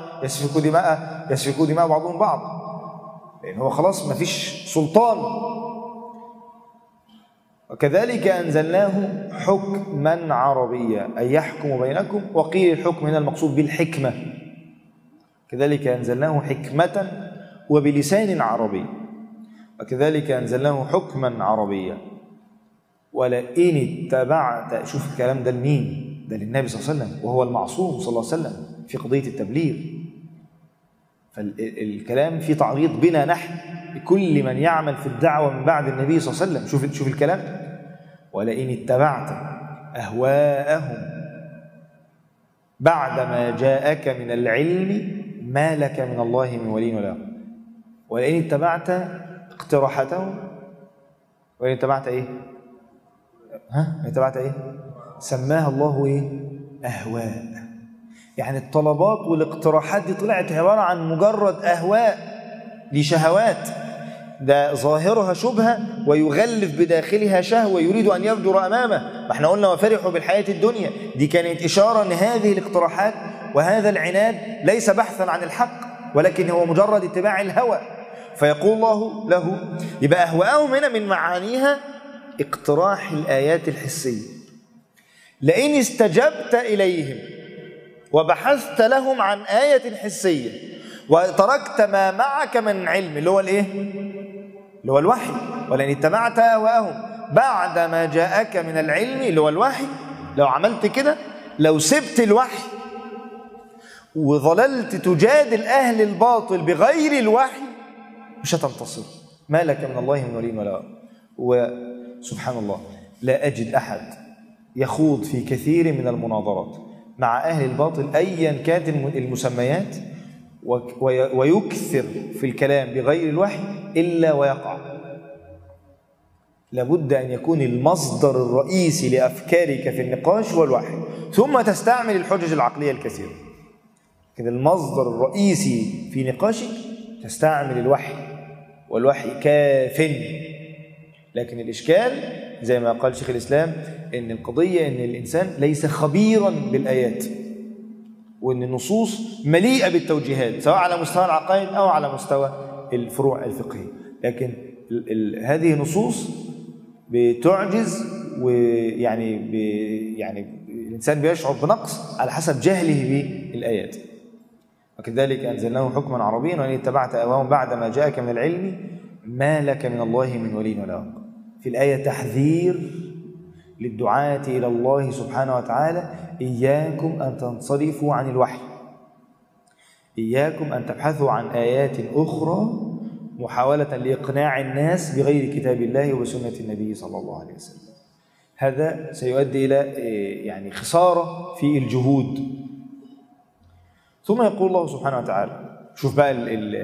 Speaker 1: دماء بعضهم بعض، لأن هو خلاص ما فيش سلطان. وكذلك أنزلناه حكما عربيا، أي يحكم بينكم. وقيل الحكم هنا المقصود بالحكمة. كذلك أنزلناه حكمة وبلسان عربي. وكذلك أنزلناه حكما عربيا. ولئن اتبعت، شوف الكلام ده لمين؟ ده للنبي صلى الله عليه وسلم، وهو المعصوم صلى الله عليه وسلم في قضية التبليغ. فالكلام فيه تعريض بنا نحن لكل من يعمل في الدعوة من بعد النبي صلى الله عليه وسلم. شوف الكلام. ولئن اتبعت أهواءهم بعدما جاءك من العلم ما لك من الله من ولي ولا. ولئن اتبعت اقتراحاتهم، ولئن اتبعت ايه؟ اتبعت ايه؟ سماها الله ايه؟ أهواء. يعني الطلبات والاقتراحات دي طلعت عبارة عن مجرد أهواء، دي شهوات، ده ظاهرها شبهة ويغلف بداخلها شهوة يريد أن يفجر أمامه. ما احنا قلنا وفرحوا بالحياة الدنيا، دي كانت إشارة أن هذه الاقتراحات وهذا العناد ليس بحثا عن الحق، ولكن هو مجرد اتباع الهوى. فيقول الله له، يبقى أهواءهم هنا من معانيها اقتراح الآيات الحسية. لئن استجبت إليهم وبحثت لهم عن آية حسية وتركت ما معك من علم، اللي هو الايه؟ اللي هو الوحي. ولئن اتبعت أهواءهم بعد ما جاءك من العلم، اللي هو الوحي. لو عملت كده، لو سبت الوحي وظللت تجادل أهل الباطل بغير الوحي، مش هتنتصر. ما لك من الله من ولي ولا. وسبحان الله، لا أجد أحد يخوض في كثير من المناظرات مع أهل الباطل أيا كانت المسميات ويكثر في الكلام بغير الوحي إلا ويقع. لابد أن يكون المصدر الرئيسي لأفكارك في النقاش هو الوحي، ثم تستعمل الحجج العقلية الكثيرة. لكن المصدر الرئيسي في نقاشك تستعمل الوحي، والوحي كاف. لكن الإشكال زي ما قال شيخ الإسلام إن القضية إن الإنسان ليس خبيرا بالآيات، وإن النصوص مليئة بالتوجيهات سواء على مستوى العقائد أو على مستوى الفروع الفقهية. لكن هذه النصوص بتعجز، ويعني الإنسان بيشعر بنقص على حسب جهله بالآيات. وكذلك أنزلناه حكما عربيا وإن اتبعت أهواءهم بعد ما جاءك من العلم ما لك من الله من ولي ولا واق. في الآية تحذير للدعاة إلى الله سبحانه وتعالى: إياكم أن تنصرفوا عن الوحي، إياكم أن تبحثوا عن آيات أخرى محاولة لإقناع الناس بغير كتاب الله وسنة النبي صلى الله عليه وسلم. هذا سيؤدي إلى يعني خسارة في الجهود. ثم يقول الله سبحانه وتعالى، شوف بقى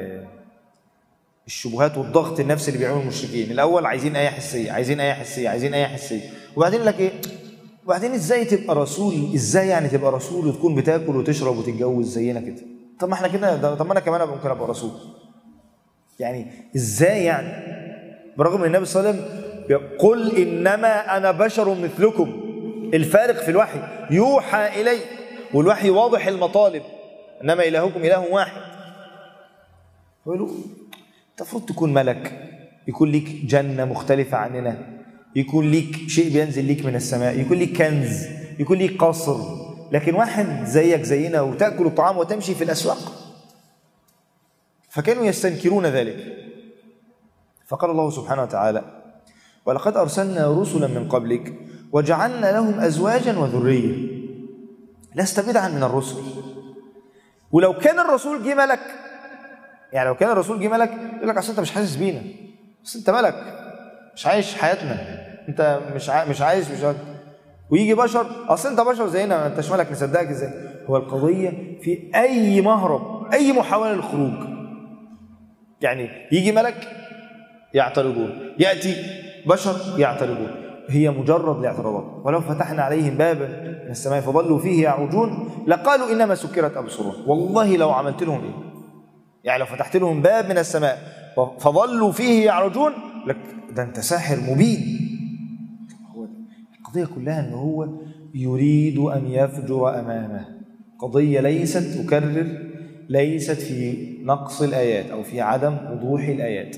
Speaker 1: الشبهات والضغط النفسي اللي بيعملوا المشركين. الأول عايزين آية حسية، عايزين آية حسية، عايزين آية حسية، وبعدين لك إيه؟ وبعدين إزاي تبقى رسول؟ إزاي يعني تبقى رسول وتكون بتاكل وتشرب وتتجوز زينا كده؟ طب ما احنا كده، طب ما أنا كمان ممكن أبقى رسول. يعني إزاي يعني؟ برغم أن النبي صلى الله عليه وسلم يقول إنما أنا بشر مثلكم. الفارق في الوحي يوحى إلي، والوحي واضح المطالب، إنما إلهكم إله واحد. يقولوا المفروض تكون ملك، يكون ليك جنة مختلفة عننا، يكون ليك شيء بينزل ليك من السماء، يكون ليك كنز، يكون ليك قصر، لكن واحد زيك زينا وتأكل الطعام وتمشي في الأسواق. فكانوا يستنكرون ذلك. فقال الله سبحانه وتعالى: ولقد أرسلنا رسلا من قبلك وجعلنا لهم أزواجا وذرية. لست بدعا من الرسل. ولو كان الرسول جه ملك، يعني لو كان الرسول جه ملك يقول لك: أصل أنت مش حاسس بينا، أصل أنت ملك مش عايش حياتنا، أنت مش عايش ويجي بشر، أصل أنت بشر زينا، ما أنتش ملك، نصدقك إزاي؟ هو القضية في أي مهرب، أي محاولة للخروج. يعني يجي ملك يعترضون، يأتي بشر يعترضون، هي مجرد الاعتراضات. ولو فتحنا عليهم بابا من السماء فظلوا فيه يعرجون لقالوا إنما سكرت أبصرهم. والله لو عملت لهم إيه؟ يعني لو فتحت لهم باب من السماء فظلوا فيه يعرجون لك ده أنت ساحر مبين. هو القضية كلها أنه هو يريد أن يفجر أمامه. قضية ليست، أكرر، ليست في نقص الآيات أو في عدم وضوح الآيات.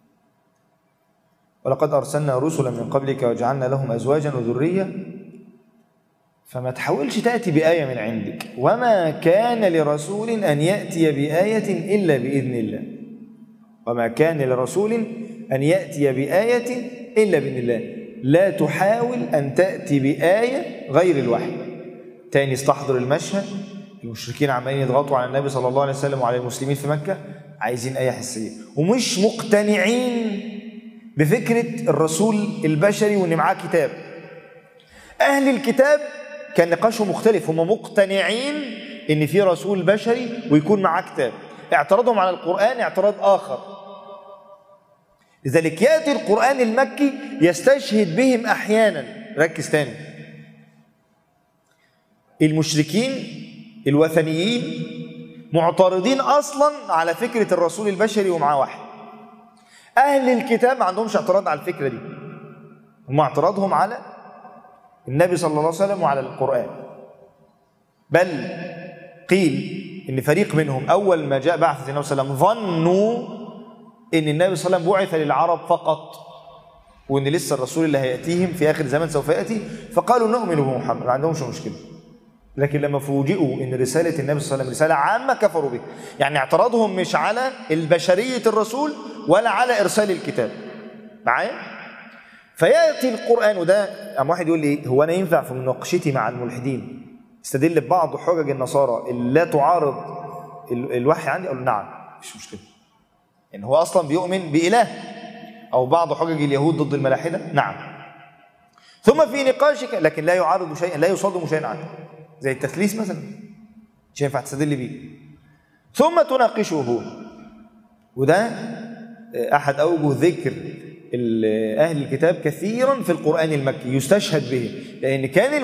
Speaker 1: ولقد أرسلنا رسلا من قبلك وجعلنا لهم أزواجا وذرية. فما تحاولش تأتي بآية من عندك. وما كان لرسول أن يأتي بآية إلا بإذن الله. وما كان لرسول أن يأتي بآية إلا بإذن الله. لا تحاول أن تأتي بآية غير الوحي. تاني استحضر المشهد، المشركين عمالين يضغطوا على النبي صلى الله عليه وسلم وعلى المسلمين في مكة، عايزين آية حسية، ومش مقتنعين بفكرة الرسول البشري وإن معاه كتاب. أهل الكتاب كان نقاشهم مختلف، هم مقتنعين إن في رسول بشري ويكون معاه كتاب. اعتراضهم على القرآن اعتراض آخر. لذلك يأتي القرآن المكي يستشهد بهم أحيانا. ركز تاني، المشركين الوثنيين معترضين أصلا على فكرة الرسول البشري ومعاه وحي. أهل الكتاب ما عندهمش اعتراض على الفكرة دي، هم اعتراضهم على النبي صلى الله عليه وسلم وعلى القرآن. بل قيل إن فريق منهم أول ما جاء بعثة النبي صلى الله عليه وسلم ظنوا إن النبي صلى الله عليه وسلم بعث للعرب فقط، وإن لسه الرسول اللي هيأتيهم في آخر الزمن سوف يأتي، فقالوا نؤمن بمحمد، ما عندهمش مشكلة. لكن لما فوجئوا إن رسالة النبي صلى الله عليه وسلم رسالة عامة كفروا به. يعني اعتراضهم مش على البشرية الرسول ولا على إرسال الكتاب. معايا؟ فيأتي القرآن، وده أم واحد يقول لي هو أنا ينفع في مناقشتي مع الملحدين استدل ببعض حجج النصارى اللي لا تعارض الوحي عندي؟ أقول نعم، مش مشكلة. يعني هو أصلا بيؤمن بإله. أو بعض حجج اليهود ضد الملاحدة؟ نعم. ثم في نقاشك لكن لا يعارض شيئا، لا يصادم شيئا عنه، زي التثليث مثلا مش ينفع تستدل بيه. ثم تناقشه هو. وده أحد أوجه ذكر أهل الكتاب كثيرا في القرآن المكي يستشهد به، لأن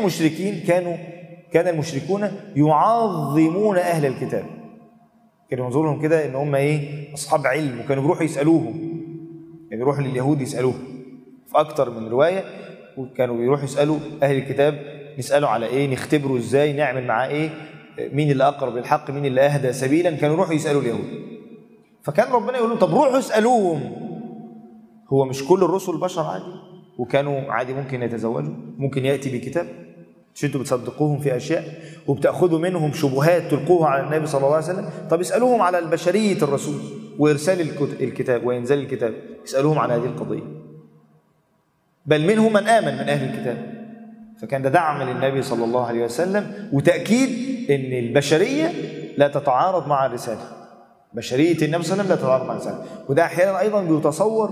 Speaker 1: كان المشركون يعظمون أهل الكتاب، كانوا ينظرهم كده إن هم أصحاب علم، وكانوا بيروحوا يسألوهم، يعني يروحوا لليهود يسألوهم في أكتر من رواية، وكانوا بيروحوا يسألوا أهل الكتاب، نسأله على إيه، نختبره إزاي، نعمل معاه إيه، مين اللي أقرب للحق، مين اللي أهدى سبيلا. كانوا يروحوا يسألوا اليهود. فكان ربنا يقول لهم طب روحوا اسألوهم. هو مش كل الرسل بشر عادي؟ وكانوا عادي ممكن يتزوجوا، ممكن يأتي بكتاب، مش انتوا بتصدقوهم في أشياء وبتأخذوا منهم شبهات تلقوها على النبي صلى الله عليه وسلم؟ طب اسألوهم على البشرية الرسول وإرسال الكتاب وإنزال الكتاب، اسألوهم على هذه القضية. بل منهم من آمن من أهل الكتاب. فكان ده دعم للنبي صلى الله عليه وسلم وتأكيد أن البشرية لا تتعارض مع الرسالة، بشرية النبي صلى الله عليه وسلم لا تتعارض مع الرسالة. وده أحيانا أيضا بيتصور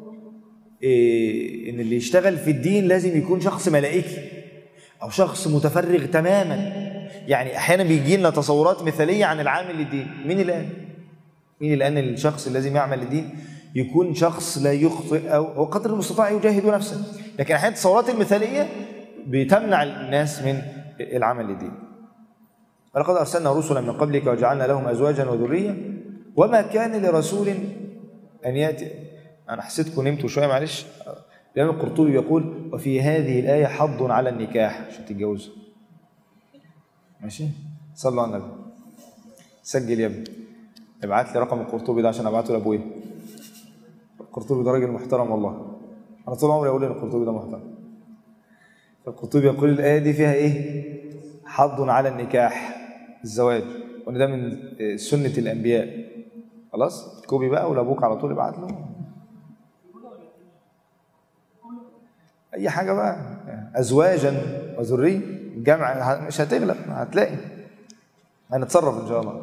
Speaker 1: إن اللي يشتغل في الدين لازم يكون شخص ملائكي أو شخص متفرغ تماما. يعني أحيانا بيجي لنا تصورات مثالية عن العامل للدين. مين الآن الشخص اللي لازم يعمل للدين يكون شخص لا يخطئ أو قدر المستطاع يجاهد نفسه. لكن أحيانا التصورات المثالية بتمنع الناس من العمل للدين. ولقد أرسلنا رسلا من قبلك وجعلنا لهم أزواجا وذرية وما كان لرسول أن يأتي. أنا حسيتكم نمتوا شوية معلش. الإمام القرطبي يقول وفي هذه الآية حض على النكاح عشان تتجوزوا. ماشي؟ صلوا على النبي. سجل يا ابني. ابعت لي رقم القرطبي ده عشان ابعته لابويا. القرطبي ده راجل محترم والله. أنا طول عمري أقول إن القرطبي ده محترم. القرطبي يقول الآية دي فيها إيه؟ حض على النكاح، الزواج، وإن ده من سنة الأنبياء. خلاص؟ كوبي بقى ولابوك على طول ابعت له. أي حاجة بقى، أزواجا وذرية، الجمع مش هتغلب، هتلاقي. هنتصرف إن شاء الله.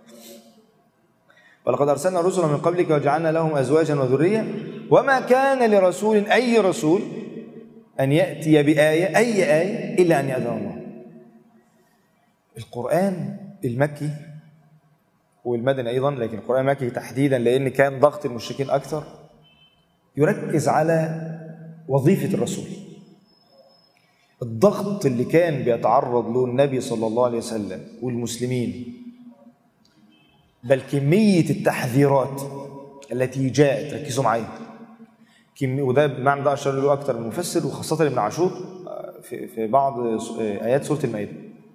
Speaker 1: ولقد أرسلنا رسلا من قبلك وجعلنا لهم أزواجا وذرية وما كان لرسول أي رسول أن يأتي بآية أي آية إلا أن يأذن الله. القرآن المكي والمدني أيضا، لكن القرآن المكي تحديدا لأن كان ضغط المشركين أكثر، يركز على وظيفة الرسول. الضغط اللي كان بيتعرض له النبي صلى الله عليه وسلم والمسلمين، بل كمية التحذيرات التي جاءت، ركزوا معايا، وده بمعنى ده أشار له أكثر من مفسر وخاصة ابن عاشور في بعض آيات سورة المائدة.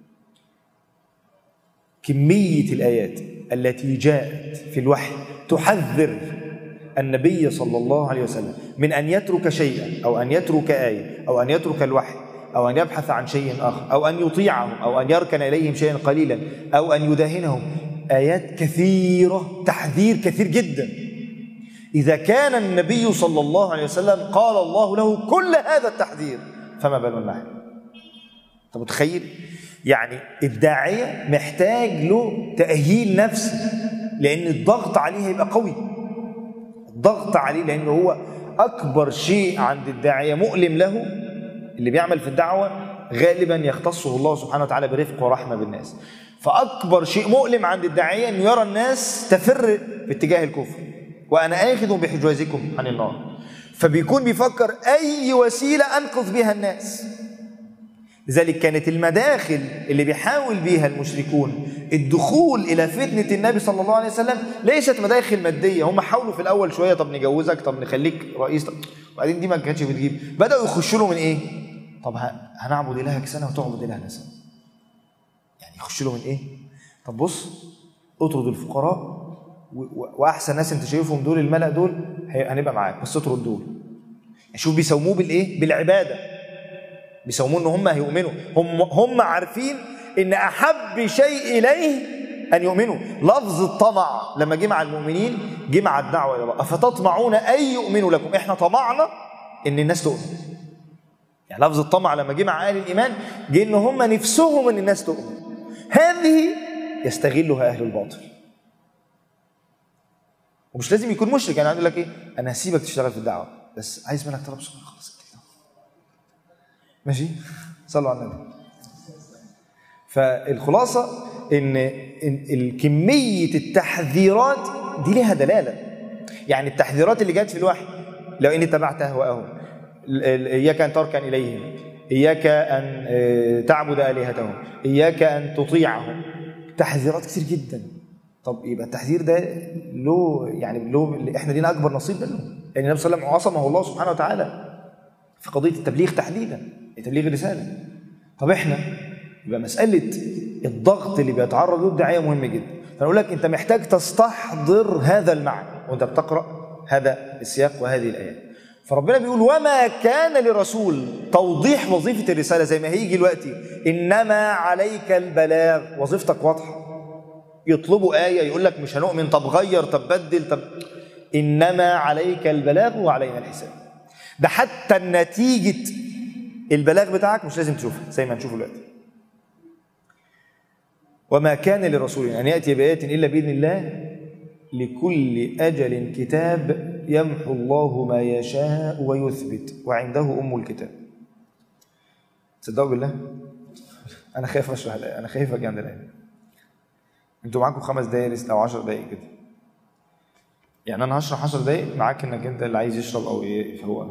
Speaker 1: كمية الآيات التي جاءت في الوحي تحذر النبي صلى الله عليه وسلم من أن يترك شيئا أو أن يترك آية أو أن يترك الوحي أو أن يبحث عن شيء آخر أو أن يطيعهم أو أن يركن إليهم شيئا قليلا أو أن يداهنهم. آيات كثيرة، تحذير كثير جدا. إذا كان النبي صلى الله عليه وسلم قال الله له كل هذا التحذير فما بالنا نحن؟ أنت متخيل؟ يعني الداعية محتاج له تأهيل نفسي، لأن الضغط عليه هيبقى قوي. الضغط عليه لأنه هو أكبر شيء عند الداعية مؤلم له، اللي بيعمل في الدعوة غالبا يختصه الله سبحانه وتعالى برفق ورحمة بالناس. فأكبر شيء مؤلم عند الداعية أن يرى الناس تفر في اتجاه الكفر، وأنا آخذ بحجوازكم عن النار. فبيكون بيفكر أي وسيلة أنقذ بها الناس. لذلك كانت المداخل اللي بيحاول بيها المشركون الدخول إلى فتنة النبي صلى الله عليه وسلم ليست مداخل مادية. هم حاولوا في الأول شوية، طب نجوزك، طب نخليك رئيس، طب وبعدين دي ما كانتش بتجيب. بدأوا يخشوا له من إيه؟ طب هنعبد إلهك سنة وتعبد إلهنا سنة. يعني يخشوا له من إيه؟ طب بص، اطرد الفقراء وأحسن ناس أنت شايفهم دول، الملأ دول هنبقى معاك، بس اطرد دول. يعني شوف بيسموه بالإيه؟ بالعبادة. بيسموه إن هم هيؤمنوا. هم عارفين إن أحب شيء إليه أن يؤمنوا. لفظ الطمع لما جه مع المؤمنين جه مع الدعوة إلى الله. أفتطمعون أن يؤمنوا لكم؟ إحنا طمعنا إن الناس تؤمن. يعني لفظ الطمع لما جه مع أهل الإيمان جه إن هم نفسهم إن الناس تؤمن. هذه يستغلها أهل الباطل. ومش لازم يكون مشرك. يعني أقول لك إيه؟ أنا هسيبك تشتغل في الدعوة بس عايز منك طلب صغير خلاص. ماشي؟ صلوا على النبي. فالخلاصة إن كمية التحذيرات دي لها دلالة. يعني التحذيرات اللي جات في الوحي، لو إن اتبعت أهواءهم، إياك أن تركن إليهم، إياك أن تعبد آلهتهم، إياك أن تطيعهم، تحذيرات كتير جدا. طب يبقى التحذير ده له يعني له إحنا لينا أكبر نصيب منه، لأن النبي صلى الله عليه وسلم عصمه الله سبحانه وتعالى في قضية التبليغ تحديدا، تبليغ الرسالة. طب إحنا يبقى مسألة الضغط اللي بيتعرض له الداعية مهم جدا. فنقول لك أنت محتاج تستحضر هذا المعنى وأنت بتقرأ هذا السياق وهذه الآيات. فربنا بيقول وما كان لرسول، توضيح وظيفة الرسالة زي ما هيجي دلوقتي. إنما عليك البلاغ، وظيفتك واضحة. يطلبوا آية يقول لك مش هنؤمن، طب غير، طب بدل، طب إنما عليك البلاغ وعلينا الحساب. ده حتى النتيجة البلاغ بتاعك مش لازم تشوفها زي ما نشوفه دلوقتي. وما كان لرسول أن يأتي بآية إلا بإذن الله لكل أجل كتاب يمحو الله ما يشاء ويثبت وعنده أم الكتاب. تصدقوا بالله؟ أنا خايف أشرح الآية، أنا خايف أجي عند الآية. أنتوا معاكم 5 دقايق لسه أو 10 دقايق كده. يعني أنا هشرح 10 دقايق، معاك إنك أنت اللي عايز يشرب أو إيه هو.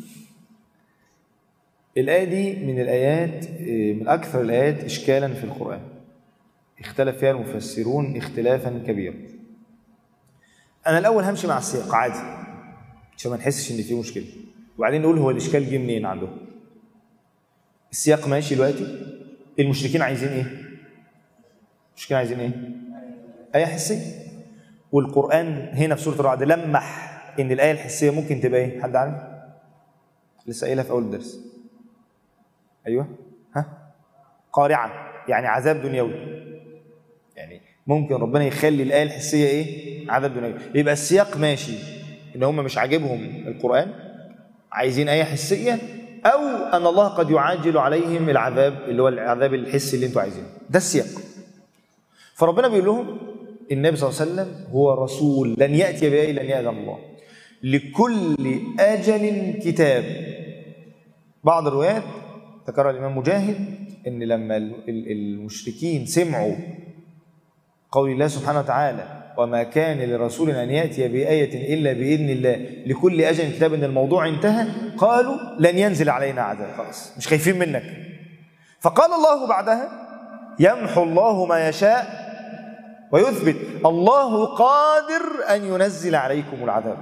Speaker 1: الآية دي من الآيات، من أكثر الآيات إشكالا في القرآن، اختلف فيها المفسرون اختلافا كبيرا. أنا الأول همشي مع السياق عادي عشان ما نحسش إن فيه مشكلة، وبعدين نقول هو الإشكال جه منين عندهم. السياق ماشي دلوقتي، المشركين عايزين إيه؟ المشركين عايزين إيه؟ آية حسية. والقرآن هنا في سورة الرعد لمح إن الآية الحسية ممكن تبقى إيه؟ حد عارف؟ لسه قايلها في أول الدرس. أيوه؟ قارعة، يعني عذاب دنيوي. يعني ممكن ربنا يخلي الآية الحسية إيه؟ عذاب دنيوي. يبقى السياق ماشي إن هم مش عاجبهم القرآن، عايزين آية حسية، أو أن الله قد يعاجل عليهم العذاب اللي هو العذاب الحسي اللي أنتوا عايزينه. ده السياق. فربنا بيقول لهم النبي صلى الله عليه وسلم هو رسول لن يأتي بآية لن يأذن الله، لكل أجل كتاب. بعض الروايات ذكرها الإمام مجاهد إن لما المشركين سمعوا قول الله سبحانه وتعالى وما كان لرسول أن يأتي بآية إلا بإذن الله لكل أجل كتاب، إن الموضوع انتهى، قالوا لن ينزل علينا عذاب، خلاص مش خايفين منك. فقال الله بعدها يمحو الله ما يشاء ويثبت، الله قادر أن ينزل عليكم العذاب.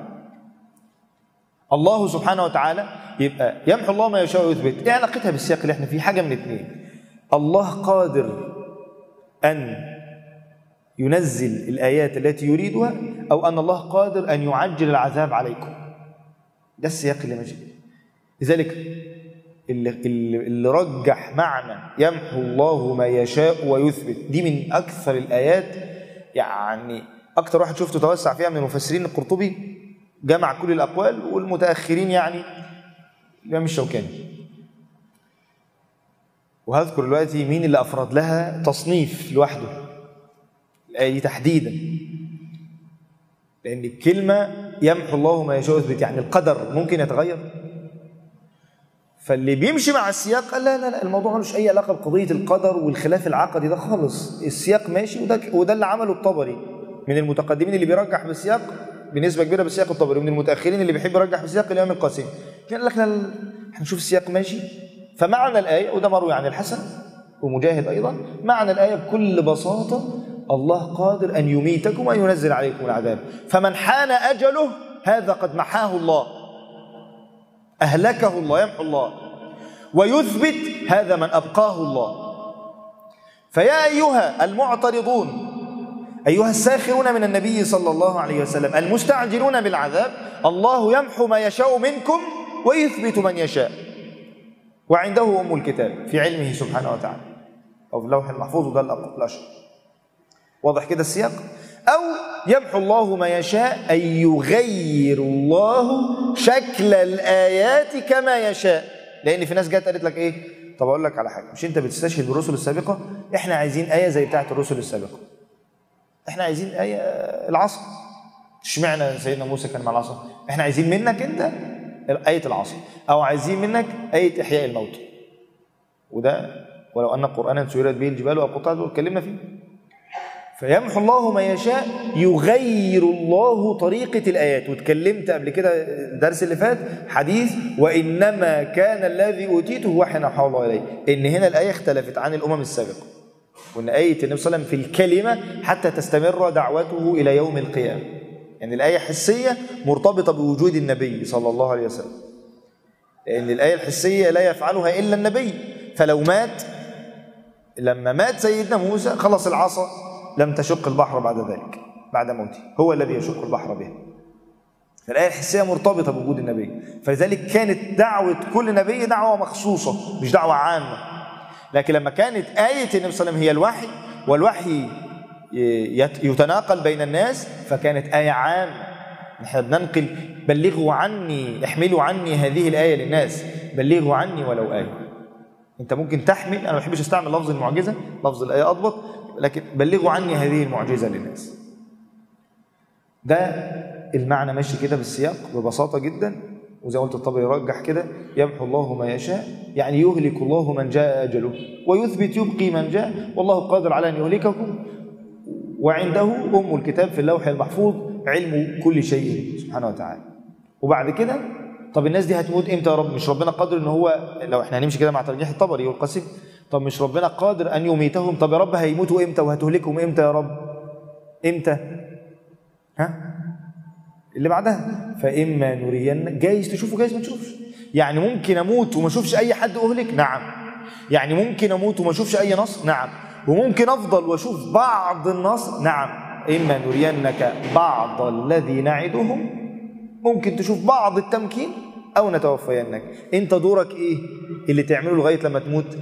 Speaker 1: الله سبحانه وتعالى يبقى يمحو الله ما يشاء ويثبت. ايه علاقتها بالسياق اللي احنا فيه؟ حاجه من اثنين، الله قادر ان ينزل الايات التي يريدها، او ان الله قادر ان يعجل العذاب عليكم. ده السياق اللي ماشي. لذلك اللي رجح معنى يمحو الله ما يشاء ويثبت دي من اكثر الايات، يعني اكثر واحد شفته توسع فيها من المفسرين القرطبي، جمع كل الأقوال، والمتأخرين يعني الإمام الشوكاني. وهذكر دلوقتي مين اللي أفرد لها تصنيف لوحده الآية دي تحديدا، لأن الكلمة يمحو الله ما يشاء ويثبت يعني القدر ممكن يتغير. فاللي بيمشي مع السياق قال لا لا لا، الموضوع ملوش أي علاقة بقضية القدر والخلاف العقدي ده خالص، السياق ماشي. وده اللي عمله الطبري من المتقدمين اللي بيرجح بالسياق بنسبة كبيرة بالسياق الطبري، ومن المتأخرين اللي بيحب يرجح بالسياق الإمام القاسمي. قال لك هنشوف السياق ماشي. فمعنى الآية، وده مروي عن الحسن ومجاهد أيضا، معنى الآية بكل بساطة الله قادر أن يميتكم وأن ينزل عليكم العذاب، فمن حان أجله هذا قد محاه الله، أهلكه الله، يمحو الله، ويثبت هذا من أبقاه الله. فيا أيها المعترضون، أيها الساخرون من النبي صلى الله عليه وسلم، المستعجلون بالعذاب، الله يمحو ما يشاء منكم ويثبت من يشاء وعنده أم الكتاب في علمه سبحانه وتعالى، أو في اللوح المحفوظ، وده الأشهر. واضح كده السياق؟ أو يمحو الله ما يشاء أن يغير الله شكل الآيات كما يشاء. لأن في ناس جات قالت لك إيه؟ طب أقول لك على حاجة، مش أنت بتستشهد بالرسل السابقة؟ إحنا عايزين آية زي بتاعة الرسل السابقة، احنا عايزين آية العصا. اشمعنى سيدنا موسى كان مع العصا؟ احنا عايزين منك انت آية العصا، او عايزين منك آية إحياء الموت. وده ولو أن قرآنا سيرت به الجبال وقطعت، اتكلمنا فيه. فيمحو الله ما يشاء، يغير الله طريقة الآيات. واتكلمت قبل كده الدرس اللي فات حديث وإنما كان الذي أوتيته وحي أوحاه الله إليه، إن هنا الآية اختلفت عن الأمم السابقة، وإن آية النبي صلى الله عليه وسلم في الكلمة حتى تستمر دعوته إلى يوم القيامة. يعني الآية حسية مرتبطة بوجود النبي صلى الله عليه وسلم، لأن الآية الحسية لا يفعلها إلا النبي. فلو مات، لما مات سيدنا موسى خلص العصا لم تشق البحر بعد ذلك، بعد موته هو الذي يشق البحر به. فالآية الحسية مرتبطة بوجود النبي، فلذلك كانت دعوة كل نبي دعوة مخصوصة مش دعوة عامة. لكن لما كانت آية النبي صلى الله عليه وسلم هي الوحي، والوحي يتناقل بين الناس، فكانت آية عامة. نحن بننقل بلغوا عني، احملوا عني هذه الآية للناس، بلغوا عني ولو آية. انت ممكن تحمل، انا ما بحبش استعمل لفظ المعجزة، لفظ الآية أضبط، لكن بلغوا عني هذه المعجزة للناس. ده المعنى ماشي كده بالسياق ببساطة جدا. وزي ما قلت الطبري يرجح كده: يمحو الله ما يشاء، يعني يهلك الله من جاء أجله ويثبت يبقي من جاء، والله قادر على أن يهلككم وعنده أم الكتاب في اللوح المحفوظ علم كل شيء سبحانه وتعالى. وبعد كده طب الناس دي هتموت امتى يا رب؟ مش ربنا قادر ان هو، لو احنا هنمشي كده مع ترجيح الطبري والقاسم، طب مش ربنا قادر ان يميتهم؟ طب يا رب هيموتوا امتى وهتهلكهم امتى يا رب؟ امتى؟ اللي بعدها فإما نرين، جايز تشوفه جايز ما تشوفش. يعني ممكن اموت وما اشوفش اي حد اهلك، نعم. يعني ممكن اموت وما اشوفش اي نصر، نعم. وممكن افضل واشوف بعض النصر، نعم. اما نرينك بعض الذي نعدهم، ممكن تشوف بعض التمكين، او نتوفينك. انت دورك ايه اللي تعمله لغايه لما تموت؟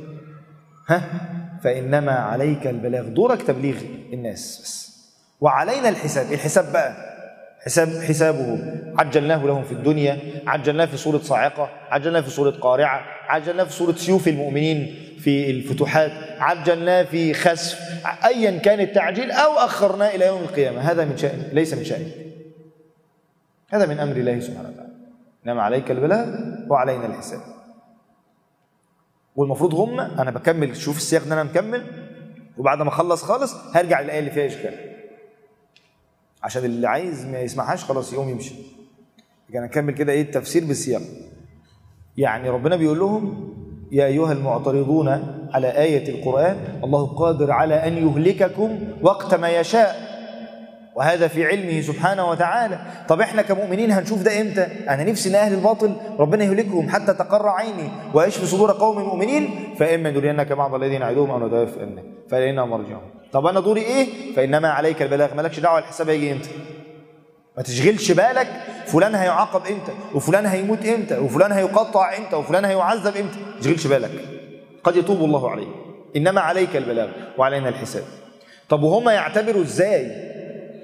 Speaker 1: فانما عليك البلاغ، دورك تبليغ الناس بس، وعلينا الحساب. الحساب بقى حسابه عجلناه لهم في الدنيا، عجلناه في سورة صاعقة، عجلناه في سورة قارعة، عجلناه في سورة سيوف المؤمنين في الفتوحات، عجلناه في خسف، أيا كان التعجيل، أو أخرناه إلى يوم القيامة. هذا من شأن، ليس من شأنك، هذا من أمر الله سبحانه وتعالى. إنما عليك البلاغ وعلينا الحساب. والمفروض هم، أنا بكمل، شوف السياق ده، أنا مكمل، وبعد ما أخلص خالص هرجع للآية اللي فيها إشكال، عشان اللي عايز ما يسمعهاش خلاص يقوم يمشي. يعني نكمل كده التفسير بالسياق. يعني ربنا بيقول لهم: يا أيها المعترضون على آية القرآن، الله قادر على أن يهلككم وقت ما يشاء، وهذا في علمه سبحانه وتعالى. طب احنا كمؤمنين هنشوف ده امتى؟ انا نفسي ان اهل الباطل ربنا يهلكهم حتى تقر عيني ويشفي صدور قوم مؤمنين، فاما نرينك بعض الذين نعدهم او نتوفينك فإلينا مرجعهم. طب انا دوري ايه؟ فانما عليك البلاغ، مالكش دعوه الحساب هيجي امتى. ما تشغلش بالك فلان هيعاقب امتى، وفلان هيموت امتى، وفلان هيقطع امتى، وفلان هيعذب امتى. ما تشغلش بالك، قد يتوب الله عليه. انما عليك البلاغ وعلينا الحساب. طب وهم يعتبروا ازاي؟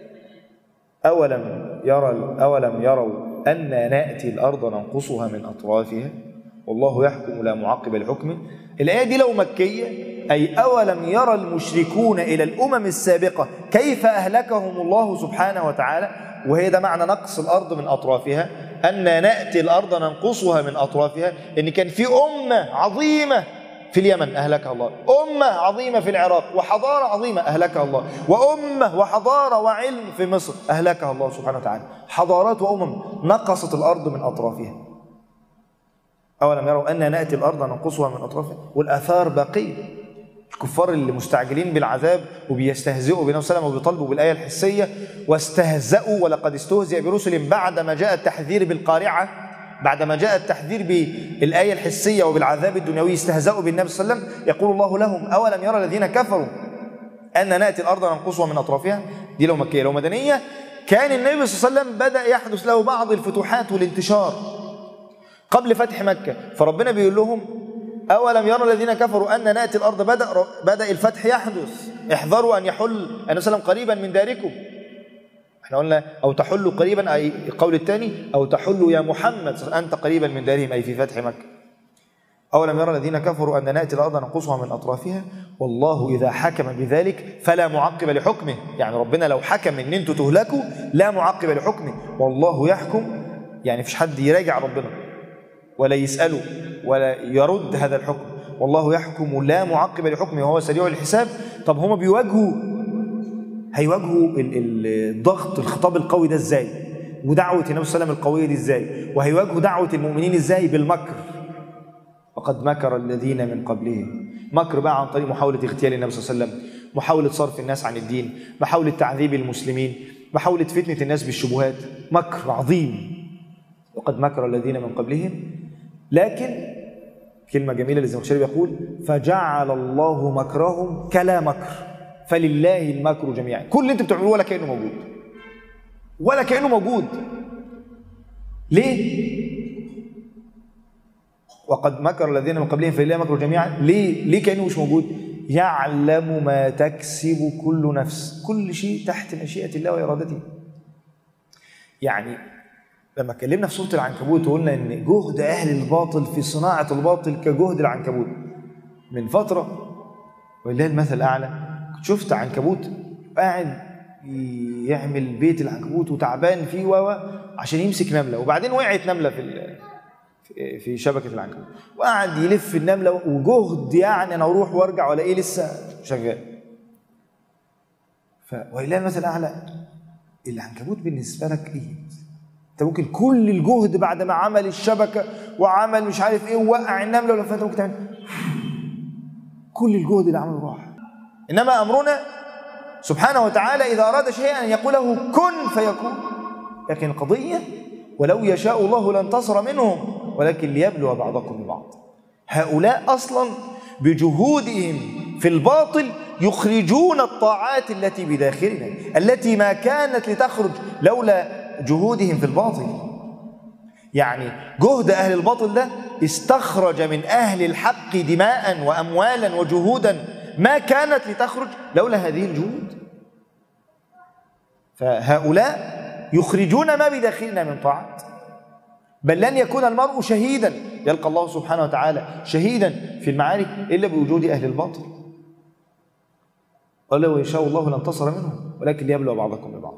Speaker 1: أولم يروا أن نأتي الأرض ننقصها من أطرافها والله يحكم لا معقب لحكمه. الآية دي لو مكية، أي أولم يرى المشركون إلى الأمم السابقة كيف أهلكهم الله سبحانه وتعالى، وهي ده معنى نقص الأرض من أطرافها، أن نأتي الأرض ننقصها من أطرافها، إن كان في أمة عظيمة في اليمن أهلكها الله، أمة عظيمة في العراق وحضارة عظيمة أهلكها الله، وأمة وحضارة وعلم في مصر أهلكها الله سبحانه وتعالى. حضارات وأمم نقصت الأرض من أطرافها. أولم يروا أن نأتي الأرض ننقصها من أطرافها، والآثار باقية. الكفار اللي مستعجلين بالعذاب وبيستهزئوا بنبي صلى الله عليه وسلم وبيطالبوا بالآية الحسية، واستهزأوا ولقد استهزئ برسل بعدما جاء التحذير بالقارعة، بعدما جاء التحذير بالآية الحسية وبالعذاب الدنيوي استهزأوا بالنبي صلى الله عليه وسلم. يقول الله لهم: أولم يرى الذين كفروا أن نأتي الأرض ننقصها من أطرافها. دي لو مكية. لو مدنية، كان النبي صلى الله عليه وسلم بدأ يحدث له بعض الفتوحات والانتشار قبل فتح مكة، فربنا بيقول لهم: أولم يرى الذين كفروا أن نأتي الأرض، بدأ الفتح يحدث، احذروا أن يحل النبي صلى الله عليه وسلم قريبا من داركم. احنا قلنا أو تحل قريبا، أي القول الثاني أو تحل يا محمد أنت قريبا من دارهم، أي في فتح مكة. أولم يرى الذين كفروا أن نأتي الأرض ننقصها من أطرافها والله إذا حكم بذلك فلا معقب لحكمه. يعني ربنا لو حكم إن أنتوا تهلكوا لا معقب لحكمه، والله يحكم، يعني فيش حد يراجع ربنا ولا يسأله ولا يرد هذا الحكم. والله يحكم لا معقب لحكمه وهو سريع الحساب. طب هما هيواجهوا الضغط، الخطاب القوي ده ازاي؟ ودعوة النبي صلى الله عليه وسلم القوية دي ازاي؟ وهيواجهوا دعوة المؤمنين ازاي؟ بالمكر. وقد مكر الذين من قبلهم. مكر بقى عن طريق محاولة اغتيال النبي صلى الله عليه وسلم، محاولة صرف الناس عن الدين، محاولة تعذيب المسلمين، محاولة فتنة الناس بالشبهات. مكر عظيم. وقد مكر الذين من قبلهم. لكن كلمة جميلة اللي الزمخشري بيقول: فجعل الله مكرهم كلا مكر فلله المكر جميعا. كل اللي انت بتعملوه ولا كأنه موجود، ولا كأنه موجود. ليه؟ وقد مكر الذين من قبلهم فلله المكر جميعا. ليه كأنه مش موجود؟ يعلم ما تكسب كل نفس، كل شيء تحت مشيئة الله وإرادته. يعني لما اتكلمنا في سورة العنكبوت وقلنا ان جهد اهل الباطل في صناعة الباطل كجهد العنكبوت من فترة، ولله المثل الاعلى، كنت شفت عنكبوت قاعد يعمل بيت العنكبوت وتعبان فيه عشان يمسك نملة، وبعدين وقعت نملة في شبكة العنكبوت، وقعد يلف النملة وجهد يعني أنا أروح وأرجع ولا إيه لسه شغال. ولله المثل الأعلى، العنكبوت بالنسبة لك إيه؟ أنت ممكن كل الجهد بعد ما عمل الشبكة وعمل مش عارف إيه ووقع النملة ولا فاتت، ممكن تعمل كل الجهد اللي عمله راح. إنما أمرنا سبحانه وتعالى إذا أراد شيئا أن يقول له كن فيكون. لكن القضية ولو يشاء الله لانتصر منهم ولكن ليبلو بعضكم ببعض. هؤلاء أصلا بجهودهم في الباطل يخرجون الطاعات التي بداخلنا التي ما كانت لتخرج لولا جهودهم في الباطل. يعني جهد أهل الباطل ده استخرج من أهل الحق دماء وأموالا وجهودا ما كانت لتخرج لولا هذه الجهود. فهؤلاء يخرجون ما بداخلنا من طاعات. بل لن يكون المرء شهيدا يلقى الله سبحانه وتعالى شهيدا في المعارك إلا بوجود أهل الباطل. ولو يشاء الله لانتصر منهم ولكن ليبلو بعضكم ببعض.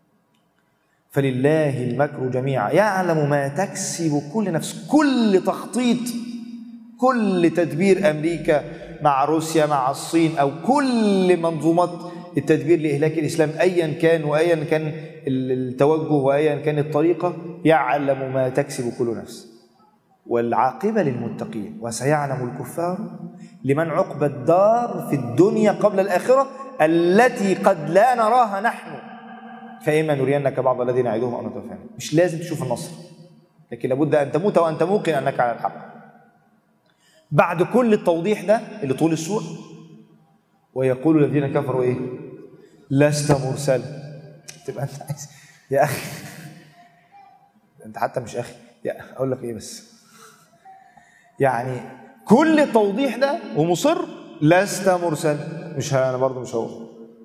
Speaker 1: فلله المكر جميعا يعلم ما تكسب كل نفس. كل تخطيط، كل تدبير أمريكا مع روسيا مع الصين أو كل منظومات التدبير لإهلاك الإسلام أيا كان وأيا كان التوجه وأيا كان الطريقة، يعلم ما تكسب كل نفس. والعاقبة للمتقين وسيعلم الكفار لمن عقبى الدار في الدنيا قبل الآخرة التي قد لا نراها نحن فإما نرينك بعض الذين نعدهم أو نتوفاهم. مش لازم تشوف النصر، لكن لابد أن تموت وأنت موقن أنك على الحق. بعد كل التوضيح ده اللي طول السورة، ويقول الذين كفروا إيه؟ لست مرسلا. تبقى أنت عايز يا أخي، أنت حتى مش أخي، يا أقول لك إيه بس، يعني كل التوضيح ده ومصر لست مرسلا، مش أنا برضه مش هو.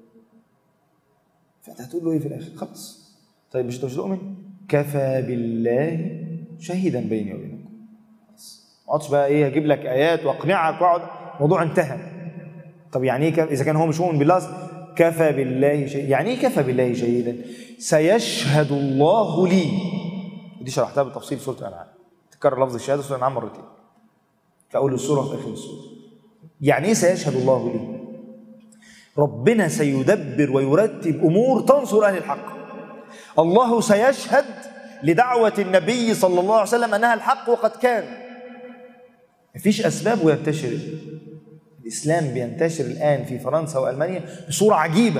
Speaker 1: فأنت هتقول له إيه في الآخر؟ خلاص طيب مش تؤمن؟ كفى بالله شهيدا بيني وبينكم. ما اقعدش بقى ايه اجيب لك ايات واقنعك واقعد، الموضوع انتهى. طب يعني ايه اذا كان هو مش مؤمن بالله؟ كفى بالله شهيدا. يعني ايه كفى بالله شهيدا؟ سيشهد الله لي. ودي شرحتها بالتفصيل في سوره الانعام، تكرر لفظ الشهاده في سوره الانعام مرتين في اول السوره وفي اخر السوره. يعني ايه سيشهد الله لي؟ ربنا سيدبر ويرتب امور تنصر اهل الحق. الله سيشهد لدعوه النبي صلى الله عليه وسلم انها الحق وقد كان. مفيش أسباب وينتشر الإسلام. بينتشر الآن في فرنسا وألمانيا بصورة عجيبة.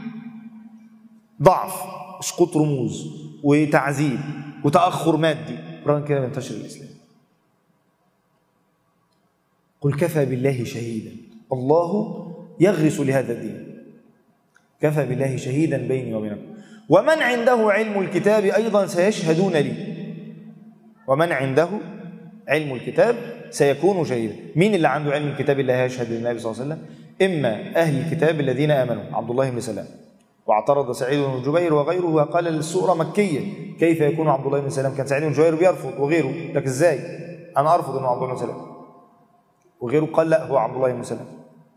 Speaker 1: ضعف، اسقاط رموز وتعذيب وتأخر مادي، رغم كده بينتشر الإسلام. قل كفى بالله شهيدا. الله يغرس لهذا الدين. كفى بالله شهيدا بيني وبينكم ومن عنده علم الكتاب أيضا سيشهدون لي. ومن عنده علم الكتاب سيكون شهيدا. مين اللي عنده علم الكتاب اللي هيشهد للنبي صلى الله عليه وسلم؟ إما أهل الكتاب الذين آمنوا، عبد الله بن سلام. واعترض سعيد بن جبير وغيره وقال السورة مكية، كيف يكون عبد الله بن سلام؟ كان سعيد بن جبير بيرفض وغيره، لكن إزاي؟ أنا أرفض أنه عبد الله بن سلام. وغيره قال لا هو عبد الله بن سلام.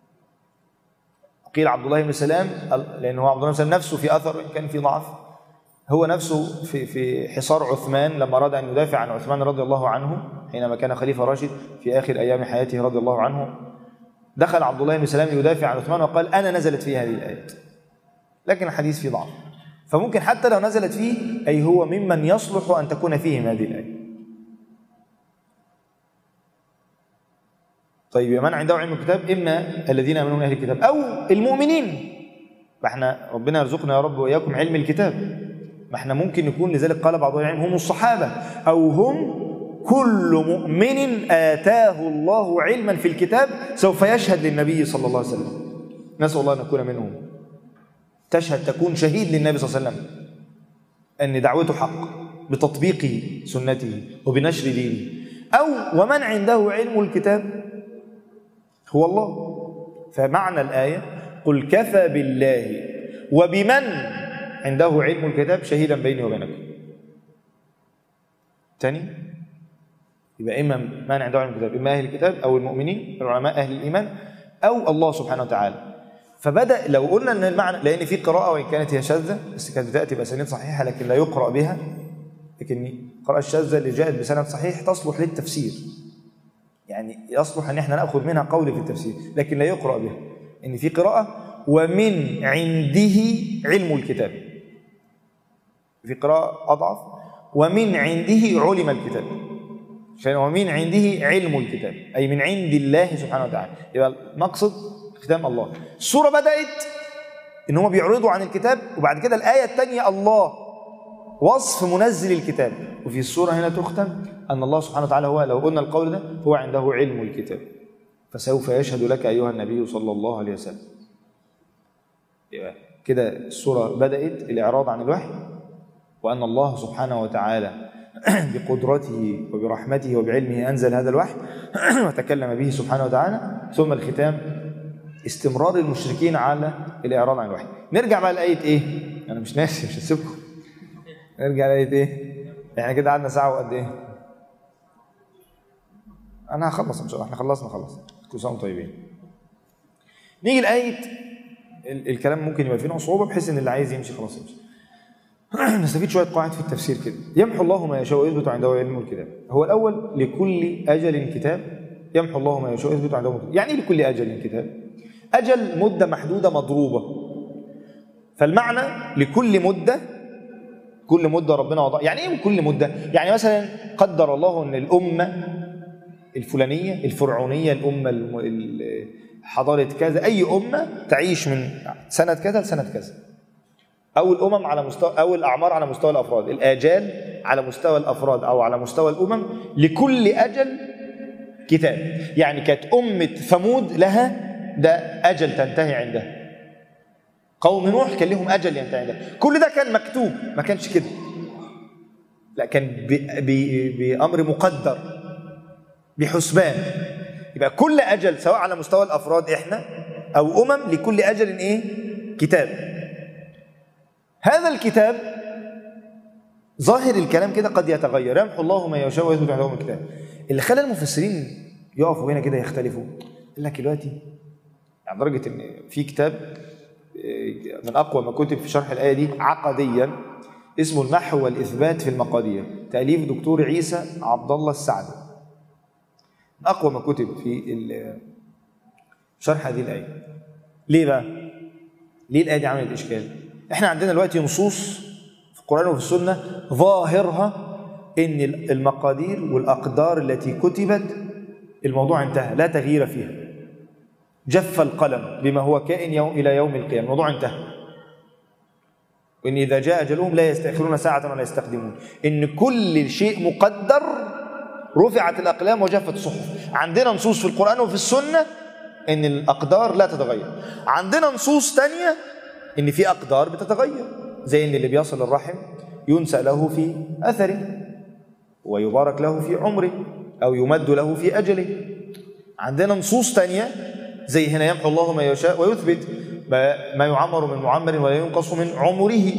Speaker 1: قيل عبد الله بن سلام لأنه عبد الله بن سلام نفسه في أثر كان في ضعف. هو نفسه في حصار عثمان لما أراد أن يدافع عن عثمان رضي الله عنه حينما كان خليفة راشد في آخر أيام حياته رضي الله عنه، دخل عبد الله بن سلام يدافع عن عثمان وقال أنا نزلت فيه هذه الآيات، لكن الحديث فيه ضعف. فممكن حتى لو نزلت فيه أي هو ممن يصلح أن تكون فيهم هذه الآية. طيب من عنده علم الكتاب إما الذين آمنوا من أهل الكتاب أو المؤمنين. فإحنا ربنا يرزقنا يا رب وإياكم علم الكتاب. ما احنا ممكن نكون، لذلك قال بعض العلم هم الصحابة أو هم كل مؤمن آتاه الله علما في الكتاب سوف يشهد للنبي صلى الله عليه وسلم. نسأل الله أن نكون منهم. تشهد، تكون شهيد للنبي صلى الله عليه وسلم أن دعوته حق بتطبيق سنته وبنشر دينه. أو ومن عنده علم الكتاب هو الله. فمعنى الآية قل كفى بالله وبمن عنده علم الكتاب شهيدا بيني وبينكم. تاني يبقى إما من عنده علم الكتاب، إما أهل الكتاب أو المؤمنين العلماء أهل الإيمان أو الله سبحانه وتعالى. فبدأ لو قلنا ان المعنى، لان في قراءة وان كانت هي شاذة بس كانت بتأتي بأسانيد صحيحة لكن لا يقرأ بها، لكن القراءة الشاذة اللي جاءت بسند صحيح تصلح للتفسير، يعني يصلح ان احنا نأخذ منها قول في التفسير لكن لا يقرأ بها. ان في قراءة ومن عنده علم الكتاب، في قراءة أضعف ومن عنده علم الكتاب، عشان ومن عنده علم الكتاب أي من عند الله سبحانه وتعالى. يبقى المقصد ختام الله. السورة بدأت إن هم بيعرضوا عن الكتاب، وبعد كده الآية الثانية الله وصف منزل الكتاب، وفي السورة هنا تختم أن الله سبحانه وتعالى هو، لو قلنا القول ده، هو عنده علم الكتاب فسوف يشهد لك أيها النبي صلى الله عليه وسلم. يبقى كده السورة بدأت الإعراض عن الوحي، وأن الله سبحانه وتعالى بقدرته وبرحمته وبعلمه أنزل هذا الوحي وتكلم به سبحانه وتعالى. ثم الختام استمرار المشركين على الإعراض عن الوحي. نرجع بقى لآية إيه؟ أنا مش ناسي، مش هسيبكم. نرجع لآية إيه؟ إحنا كده قعدنا ساعة وقد إيه؟ أنا هخلص إن شاء الله، إحنا خلصنا. كل سنة وأنتم طيبين. نيجي لآية الكلام ممكن يبقى فيه صعوبة بحيث إن اللي عايز يمشي خلاص يمشي. نستفيد شوية قواعد في التفسير كده. يمحو الله ما يشاء ويثبت عنده علم الكتاب. هو الأول لكل أجل كتاب. يمحو الله ما يشاء ويثبت عنده علم الكتاب. يعني لكل أجل كتاب. أجل مدة محدودة مضروبة. فالمعنى لكل مدة، كل مدة ربنا وضع. يعني إيه كل مدة؟ يعني مثلا قدر الله أن الأمة الفلانية الفرعونية، الأمة حضارة كذا، أي أمة تعيش من سنة كذا لسنة كذا، أو الأمم على مستوى، أو الأعمار على مستوى الأفراد، الآجال على مستوى الأفراد أو على مستوى الأمم. لكل أجل كتاب. يعني كانت أمة ثمود لها ده أجل تنتهي عنده، قوم نوح كان لهم أجل ينتهي عنده. كل ده كان مكتوب، ما كانش كده، لا كان بأمر مقدر بحسبان. يبقى كل أجل سواء على مستوى الأفراد إحنا أو أمم، لكل أجل إيه؟ كتاب. هذا الكتاب ظاهر الكلام كده قد يتغير. يمحو الله ما يشاء ويثبت عنده الكتاب. اللي خلى المفسرين يقفوا هنا كده يختلفوا، قال لك دلوقتي يعني درجة إن في كتاب من أقوى ما كتب في شرح الآية دي عقديا اسمه المحو والإثبات في المقادير، تأليف دكتور عيسى عبد الله السعدي، من أقوى ما كتب في شرح هذه الآية. ليه بقى؟ ليه الآية دي عملت إشكال؟ إحنا عندنا دلوقتي نصوص في القرآن وفي السنة ظاهرها إن المقادير والأقدار التي كتبت الموضوع انتهى، لا تغيير فيها. جف القلم بما هو كائن إلى يوم القيامة، الموضوع انتهى. وإن إذا جاء أجلهم لا يستأخرون ساعة ولا يستقدمون. إن كل شيء مقدر، رفعت الأقلام وجفت الصحف. عندنا نصوص في القرآن وفي السنة إن الأقدار لا تتغير. عندنا نصوص تانية إن في أقدار بتتغير، زي إن اللي بيصل الرحم ينسأ له في أثره ويبارك له في عمره أو يمد له في أجله. عندنا نصوص تانية زي هنا يمحو الله ما يشاء ويثبت ما يعمر من معمر ولا ينقص من عمره.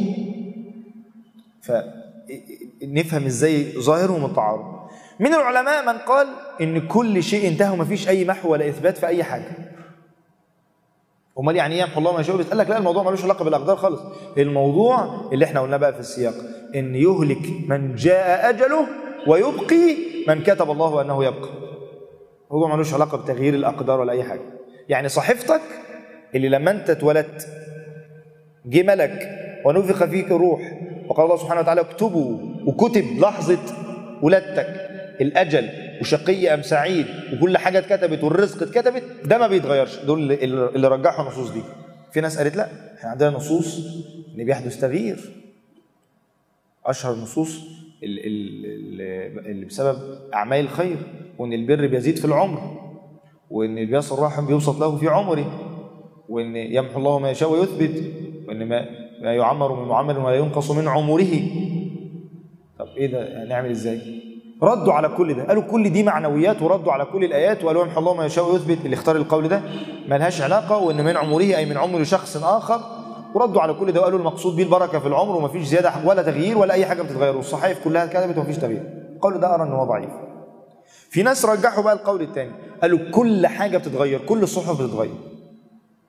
Speaker 1: فنفهم إزاي ظاهرهم التعارض. من العلماء من قال إن كل شيء انتهى وما فيش أي محو ولا إثبات في أي حاجة. امال يعني ايه يمحو الله ما يشاء؟ بيقول لك لا، الموضوع ملوش علاقه بالاقدار خالص. الموضوع اللي احنا قلناه بقى في السياق ان يهلك من جاء اجله ويبقي من كتب الله انه يبقى. الموضوع ملوش علاقه بتغيير الاقدار ولا اي حاجه. يعني صحيفتك اللي لما انت اتولدت جه ملك ونفخ فيك الروح وقال الله سبحانه وتعالى اكتبوا، وكتب لحظه ولادتك الاجل وشقي ام سعيد وكل حاجه اتكتبت والرزق اتكتبت، ده ما بيتغيرش. دول اللي رجحوا النصوص دي. في ناس قالت لا، احنا عندنا نصوص ان بيحدث تغيير. اشهر النصوص اللي بسبب اعمال الخير، وان البر بيزيد في العمر، وان اللي بيصل الرحم بيوسط له في عمره، وان يمحو الله ما يشاء ويثبت، وان ما يعمر من معمر ولا ينقص من عمره. طب ايه ده؟ هنعمل ازاي؟ ردوا على كل ده، قالوا كل دي معنويات، وردوا على كل الآيات وقالوا يمحو الله ما يشاء ويثبت. اللي اختار القول ده ما لهاش علاقة، وإن من عمره أي من عمر شخص آخر. وردوا على كل ده وقالوا المقصود به البركة في العمر وما فيش زيادة ولا تغيير ولا أي حاجة بتتغير، والصحائف كلها كتبت وما فيش تغيير. القول ده أرى إنه ضعيف. في ناس رجحوا بقى القول الثاني، قالوا كل حاجة بتتغير، كل الصحف بتتغير.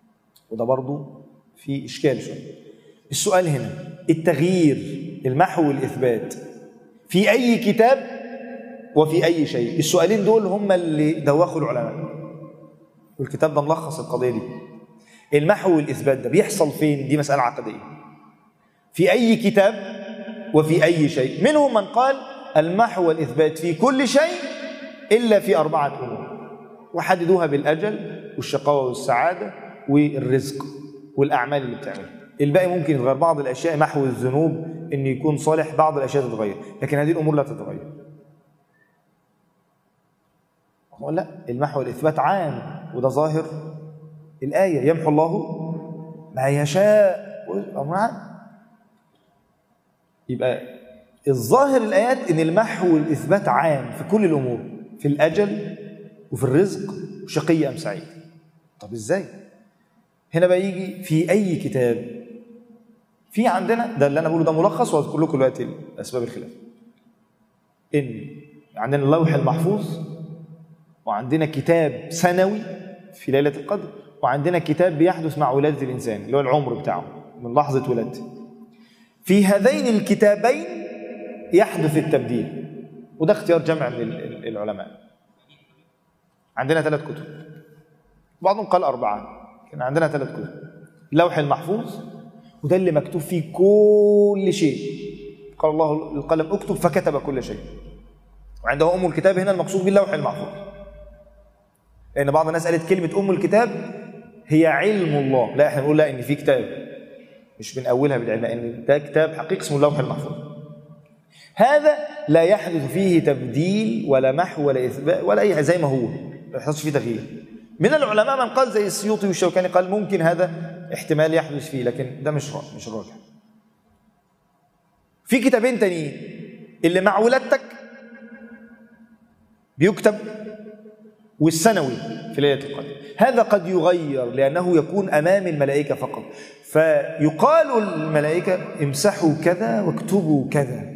Speaker 1: وده برضو في إشكال شوية. السؤال هنا التغيير، المحو والإثبات في أي كتاب وفي أي شيء، السؤالين دول هم اللي دوخوا العلماء، والكتاب ده ملخص القضية دي. المحو والإثبات ده بيحصل فين؟ دي مسألة عقدية. في أي كتاب وفي أي شيء. منهم من قال المحو والإثبات في كل شيء إلا في 4 أمور، وحددوها بالأجل والشقاوة والسعادة والرزق والأعمال اللي بتعملها. الباقي ممكن يتغير، بعض الأشياء محو الذنوب إن يكون صالح، بعض الأشياء تتغير، لكن هذه الأمور لا تتغير. لا، المحو والإثبات عام، وده ظاهر الآية، يمحو الله ما يشاء أمر عام. يبقى الظاهر الآيات إن المحو والإثبات عام في كل الأمور، في الأجل وفي الرزق وشقي أم سعيد. طب إزاي؟ هنا بقى يجي في أي كتاب. في عندنا ده اللي أنا بقوله ده ملخص، وأذكر لكم دلوقتي أسباب الخلاف. إن عندنا اللوح المحفوظ، وعندنا كتاب سنوي في ليلة القدر، وعندنا كتاب بيحدث مع ولادة الإنسان اللي هو العمر بتاعه من لحظة ولادته. في هذين الكتابين يحدث التبديل، وده اختيار جمع من العلماء. عندنا 3 كتب، بعضهم قال 4، لكن عندنا 3 كتب. اللوح المحفوظ، وده اللي مكتوب فيه كل شيء، قال الله القلم اكتب فكتب كل شيء. وعنده أم الكتاب هنا المقصود باللوح المحفوظ، لأن بعض الناس قالت كلمة أم الكتاب هي علم الله. لا، احنا بنقول لا، إن في كتاب مش بنأولها بالعلم، إن ده كتاب حقيقي اسمه اللوح المحفوظ. هذا لا يحدث فيه تبديل ولا محو ولا إثبات ولا أي، زي ما هو، ما يحدثش فيه تغيير. من العلماء من قال زي السيوطي والشوكاني قال ممكن هذا احتمال يحدث فيه، لكن ده مش راجح. في كتابين تانيين اللي مع ولادتك بيكتب، والسنوي في ليلة القدر. هذا قد يغير لأنه يكون أمام الملائكة فقط، فيقال للملائكة امسحوا كذا واكتبوا كذا.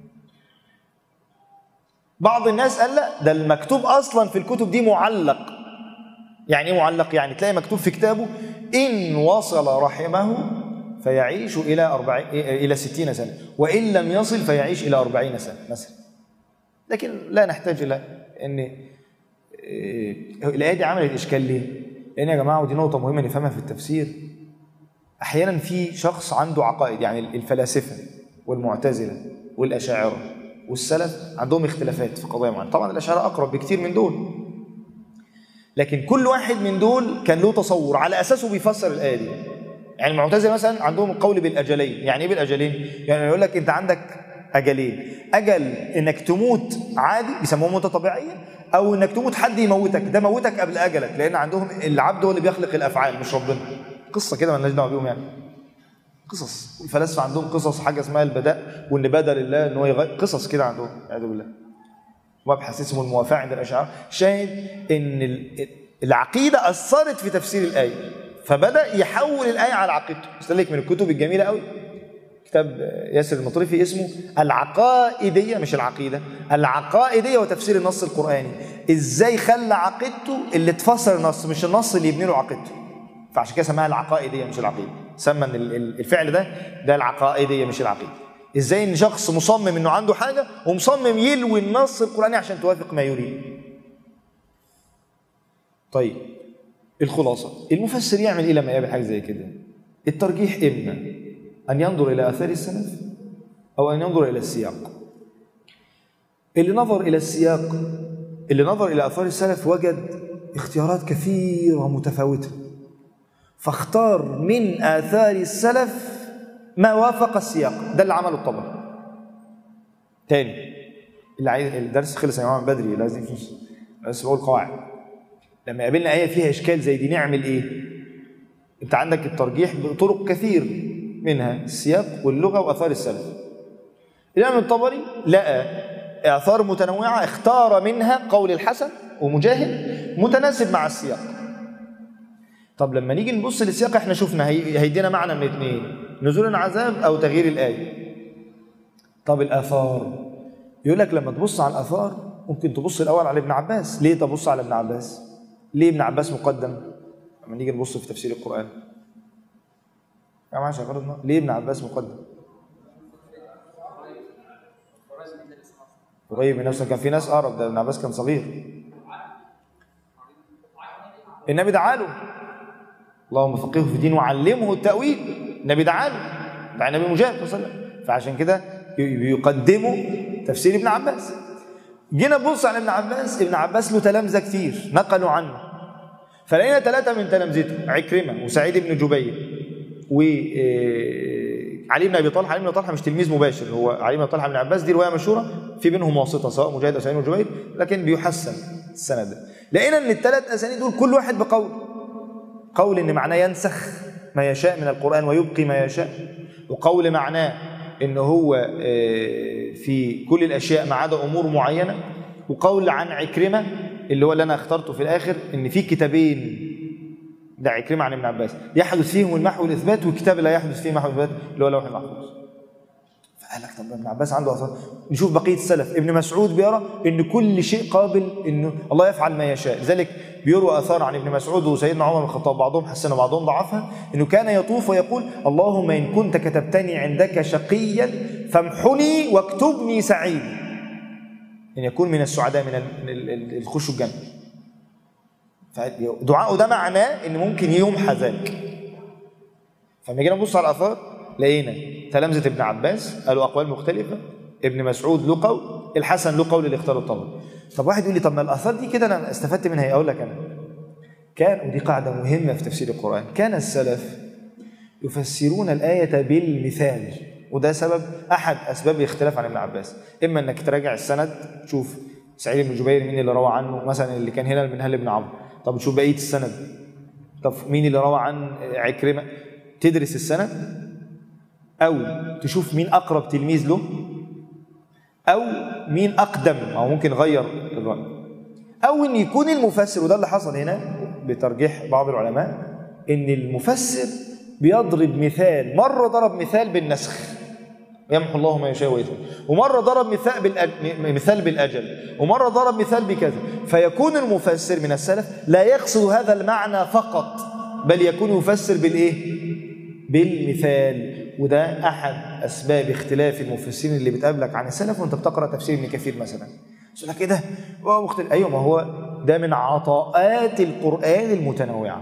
Speaker 1: بعض الناس قال لا، ده المكتوب أصلا في الكتب دي معلق. يعني إيه معلق؟ يعني تلاقي مكتوب في كتابه إن وصل رحمه فيعيش إلى 60 سنة، وإن لم يصل فيعيش إلى 40 سنة مثلا. لكن لا نحتاج إلى أن الآية دي عملت إشكال ليه؟ لأن يا جماعة، ودي نقطة مهمة نفهمها في التفسير، أحيانا في شخص عنده عقائد، يعني الفلاسفة والمعتزلة والأشاعرة والسلف عندهم اختلافات في قضايا معينة. طبعا الأشاعرة أقرب بكتير من دول، لكن كل واحد من دول كان له تصور على أساسه بيفسر الآية دي. يعني المعتزلة مثلا عندهم القول بالأجلين. يعني إيه بالأجلين؟ يعني يقول لك أنت عندك أجلين، أجل إنك تموت عادي بيسموه موتة طبيعية، أو إنك تموت حد يموتك، ده موتك قبل أجلك، لأن عندهم العبد هو اللي بيخلق الأفعال مش ربنا. قصة كده مالناش دعوة بيهم، يعني قصص. الفلاسفة عندهم قصص، حاجة اسمها البداء، وإن بدا لله إن هو يغير، قصص كده عندهم والعياذ بالله. مبحث اسمه الموافاة عند الأشاعرة. شاهد إن العقيدة أثرت في تفسير الآية، فبدأ يحول الآية على عقيدته. استهلك من الكتب الجميلة قوي كتاب ياسر المطرفي اسمه العقائدية، مش العقيدة، العقائدية وتفسير النص القرآني. إزاي خلى عقيدته اللي تفسر النص، مش النص اللي يبني له عقيدته. فعشان كده سماها العقائدية مش العقيدة. سمى ان الفعل ده العقائدية مش العقيدة. إزاي إن شخص مصمم إنه عنده حاجة ومصمم يلوي النص القرآني عشان توافق ما يريد. طيب، الخلاصة، المفسر يعمل إيه لما يقابل حاجة زي كده؟ الترجيح إما أن ينظر إلى آثار السلف أو أن ينظر إلى السياق. اللي نظر إلى السياق، اللي نظر إلى آثار السلف، وجد اختيارات كثيرة متفاوتة، فاختار من آثار السلف ما وافق السياق. ده اللي عمله الطبري. تاني، اللي عايز الدرس خلص يا جماعة من بدري، لازم بس بقول قواعد. لما يقابلنا آية فيها إشكال زي دي نعمل إيه؟ أنت عندك الترجيح بطرق كثير، منها السياق واللغة وآثار السلف. الإمام الطبري لقى آثار متنوعة، اختار منها قول الحسن ومجاهد متناسب مع السياق. طب لما نيجي نبص للسياق، احنا شفنا هيدينا معنى من اثنين، نزول العذاب أو تغيير الآية. طب الآثار، يقول لك لما تبص على الآثار ممكن تبص الأول على ابن عباس. ليه تبص على ابن عباس؟ ليه ابن عباس مقدم لما نيجي نبص في تفسير القرآن؟ يا معاش غرضنا ليه ابن عباس مقدم؟ قريب من نفسه، كان في ناس اقرب، ده ابن عباس كان صغير. النبي دعا له اللهم فقهه في الدين وعلمه التأويل، النبي دعا له، دعا النبي مجاب صلى الله عليه وسلم، فعشان كده بيقدموا تفسير ابن عباس. جينا نبص على ابن عباس، ابن عباس له تلامذة كتير نقلوا عنه، فلقينا 3 من تلامذته، عكرمة وسعيد بن جبير وعلي بن ابي طلحه. علي بن ابي طلحه مش تلميذ مباشر، هو علي بن ابي طلحه بن عباس دي روايه مشهوره في بينهم واسطه سواء مجاهد او سعيد بن جبير، لكن بيحسن السند ده. لقينا ان ال3 اسانيد دول كل واحد قول ان معناه ينسخ ما يشاء من القرآن ويبقي ما يشاء، وقول معناه ان هو في كل الاشياء ما عدا امور معينه، وقول عن عكرمه اللي هو اللي انا اخترته في الاخر ان في كتابين، ده عكرمه عن ابن عباس، يحدث فيهم المحو والاثبات، وكتاب لا يحدث فيه محو والاثبات اللي هو لوح المحفوظ. فقال لك طب ابن عباس عنده اثار، نشوف بقيه السلف. ابن مسعود بيرى ان كل شيء قابل انه الله يفعل ما يشاء، لذلك بيروى اثار عن ابن مسعود وسيدنا عمر بن الخطاب، بعضهم حسنه وبعضهم ضعفها، انه كان يطوف ويقول اللهم ان كنت كتبتني عندك شقيا فامحني واكتبني سعيدا، ان يكون من السعداء من الخش الجنه. فدعاءه ده معناه ان ممكن يمحى ذلك. فلما جينا نبص على الاثار لقينا تلامذه ابن عباس قالوا اقوال مختلفه، ابن مسعود له قول، الحسن له قول اللي اختاره الطبري. طب واحد يقول لي طب ما الاثار دي كده انا استفدت منها، اقول لك انا كان، ودي قاعده مهمه في تفسير القران، كان السلف يفسرون الايه بالمثال، وده سبب احد اسباب الاختلاف عن ابن عباس. اما انك تراجع السند تشوف سعيد بن جبير مين اللي روى عنه، مثلا اللي كان هنا المنهل بن عمرو، طب تشوف بقيه السند، طب مين اللي روى عن عكرمه، تدرس السند، او تشوف مين اقرب تلميذ له، او مين اقدم، او ممكن غير الراي، او ان يكون المفسر، وده اللي حصل هنا بترجيح بعض العلماء، ان المفسر بيضرب مثال، مره ضرب مثال بالنسخ يمحو الله ما يشاء ويثبت، ومره ضرب مثال بالاجل، ومره ضرب مثال بكذا، فيكون المفسر من السلف لا يقصد هذا المعنى فقط، بل يكون يفسر بالايه؟ بالمثال. وده احد اسباب اختلاف المفسرين اللي بتقابلك عن السلف وانت بتقرا تفسير ابن كثير مثلا، يقول لك ايه ده هو مختلف. ايوه، ما هو ده من عطاءات القران المتنوعه،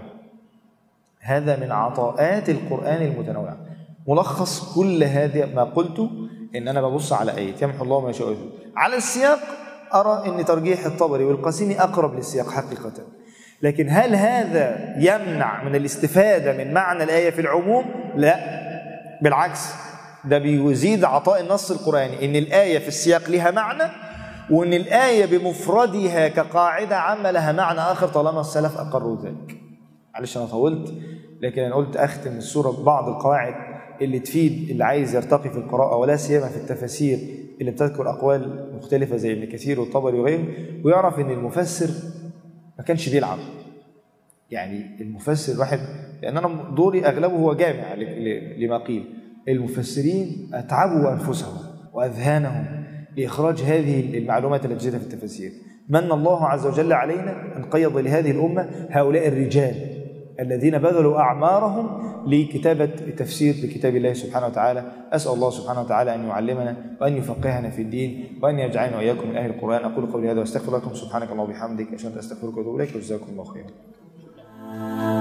Speaker 1: هذا من عطاءات القران المتنوعه. ملخص كل هذا ما قلته ان انا ببص على ايه يمحو الله ما يشاء ويثبت. على السياق ارى ان ترجيح الطبري والقاسمي اقرب للسياق حقيقه، لكن هل هذا يمنع من الاستفاده من معنى الايه في العموم؟ لا، بالعكس، ده بيزيد عطاء النص القرآني، إن الآية في السياق لها معنى، وإن الآية بمفردها كقاعدة عامة لها معنى آخر طالما السلف أقروا ذلك. معلش أنا طولت، لكن أنا قلت أختم السورة ببعض القواعد اللي تفيد اللي عايز يرتقي في القراءة، ولا سيما في التفاسير اللي بتذكر أقوال مختلفة زي ابن كثير والطبري وغيره، ويعرف إن المفسر ما كانش بيلعب. يعني المفسر واحد، لأن أنا دوري أغلبه هو جامع لما قيل، المفسرين أتعبوا أنفسهم وأذهانهم لإخراج هذه المعلومات التي جاءت في التفاسير. من الله عز وجل علينا أن قيض لهذه الأمة هؤلاء الرجال الذين بذلوا أعمارهم لكتابة التفسير لكتاب الله سبحانه وتعالى. أسأل الله سبحانه وتعالى أن يعلمنا وأن يفقهنا في الدين وأن يجعلنا وإياكم من أهل القرآن. أقول قولي هذا واستغفر لكم، سبحانك اللهم وبحمدك، أشهد أن لا إله إلا أنت، أستغفرك وأتوب إليك، وجزاكم الله خيرا.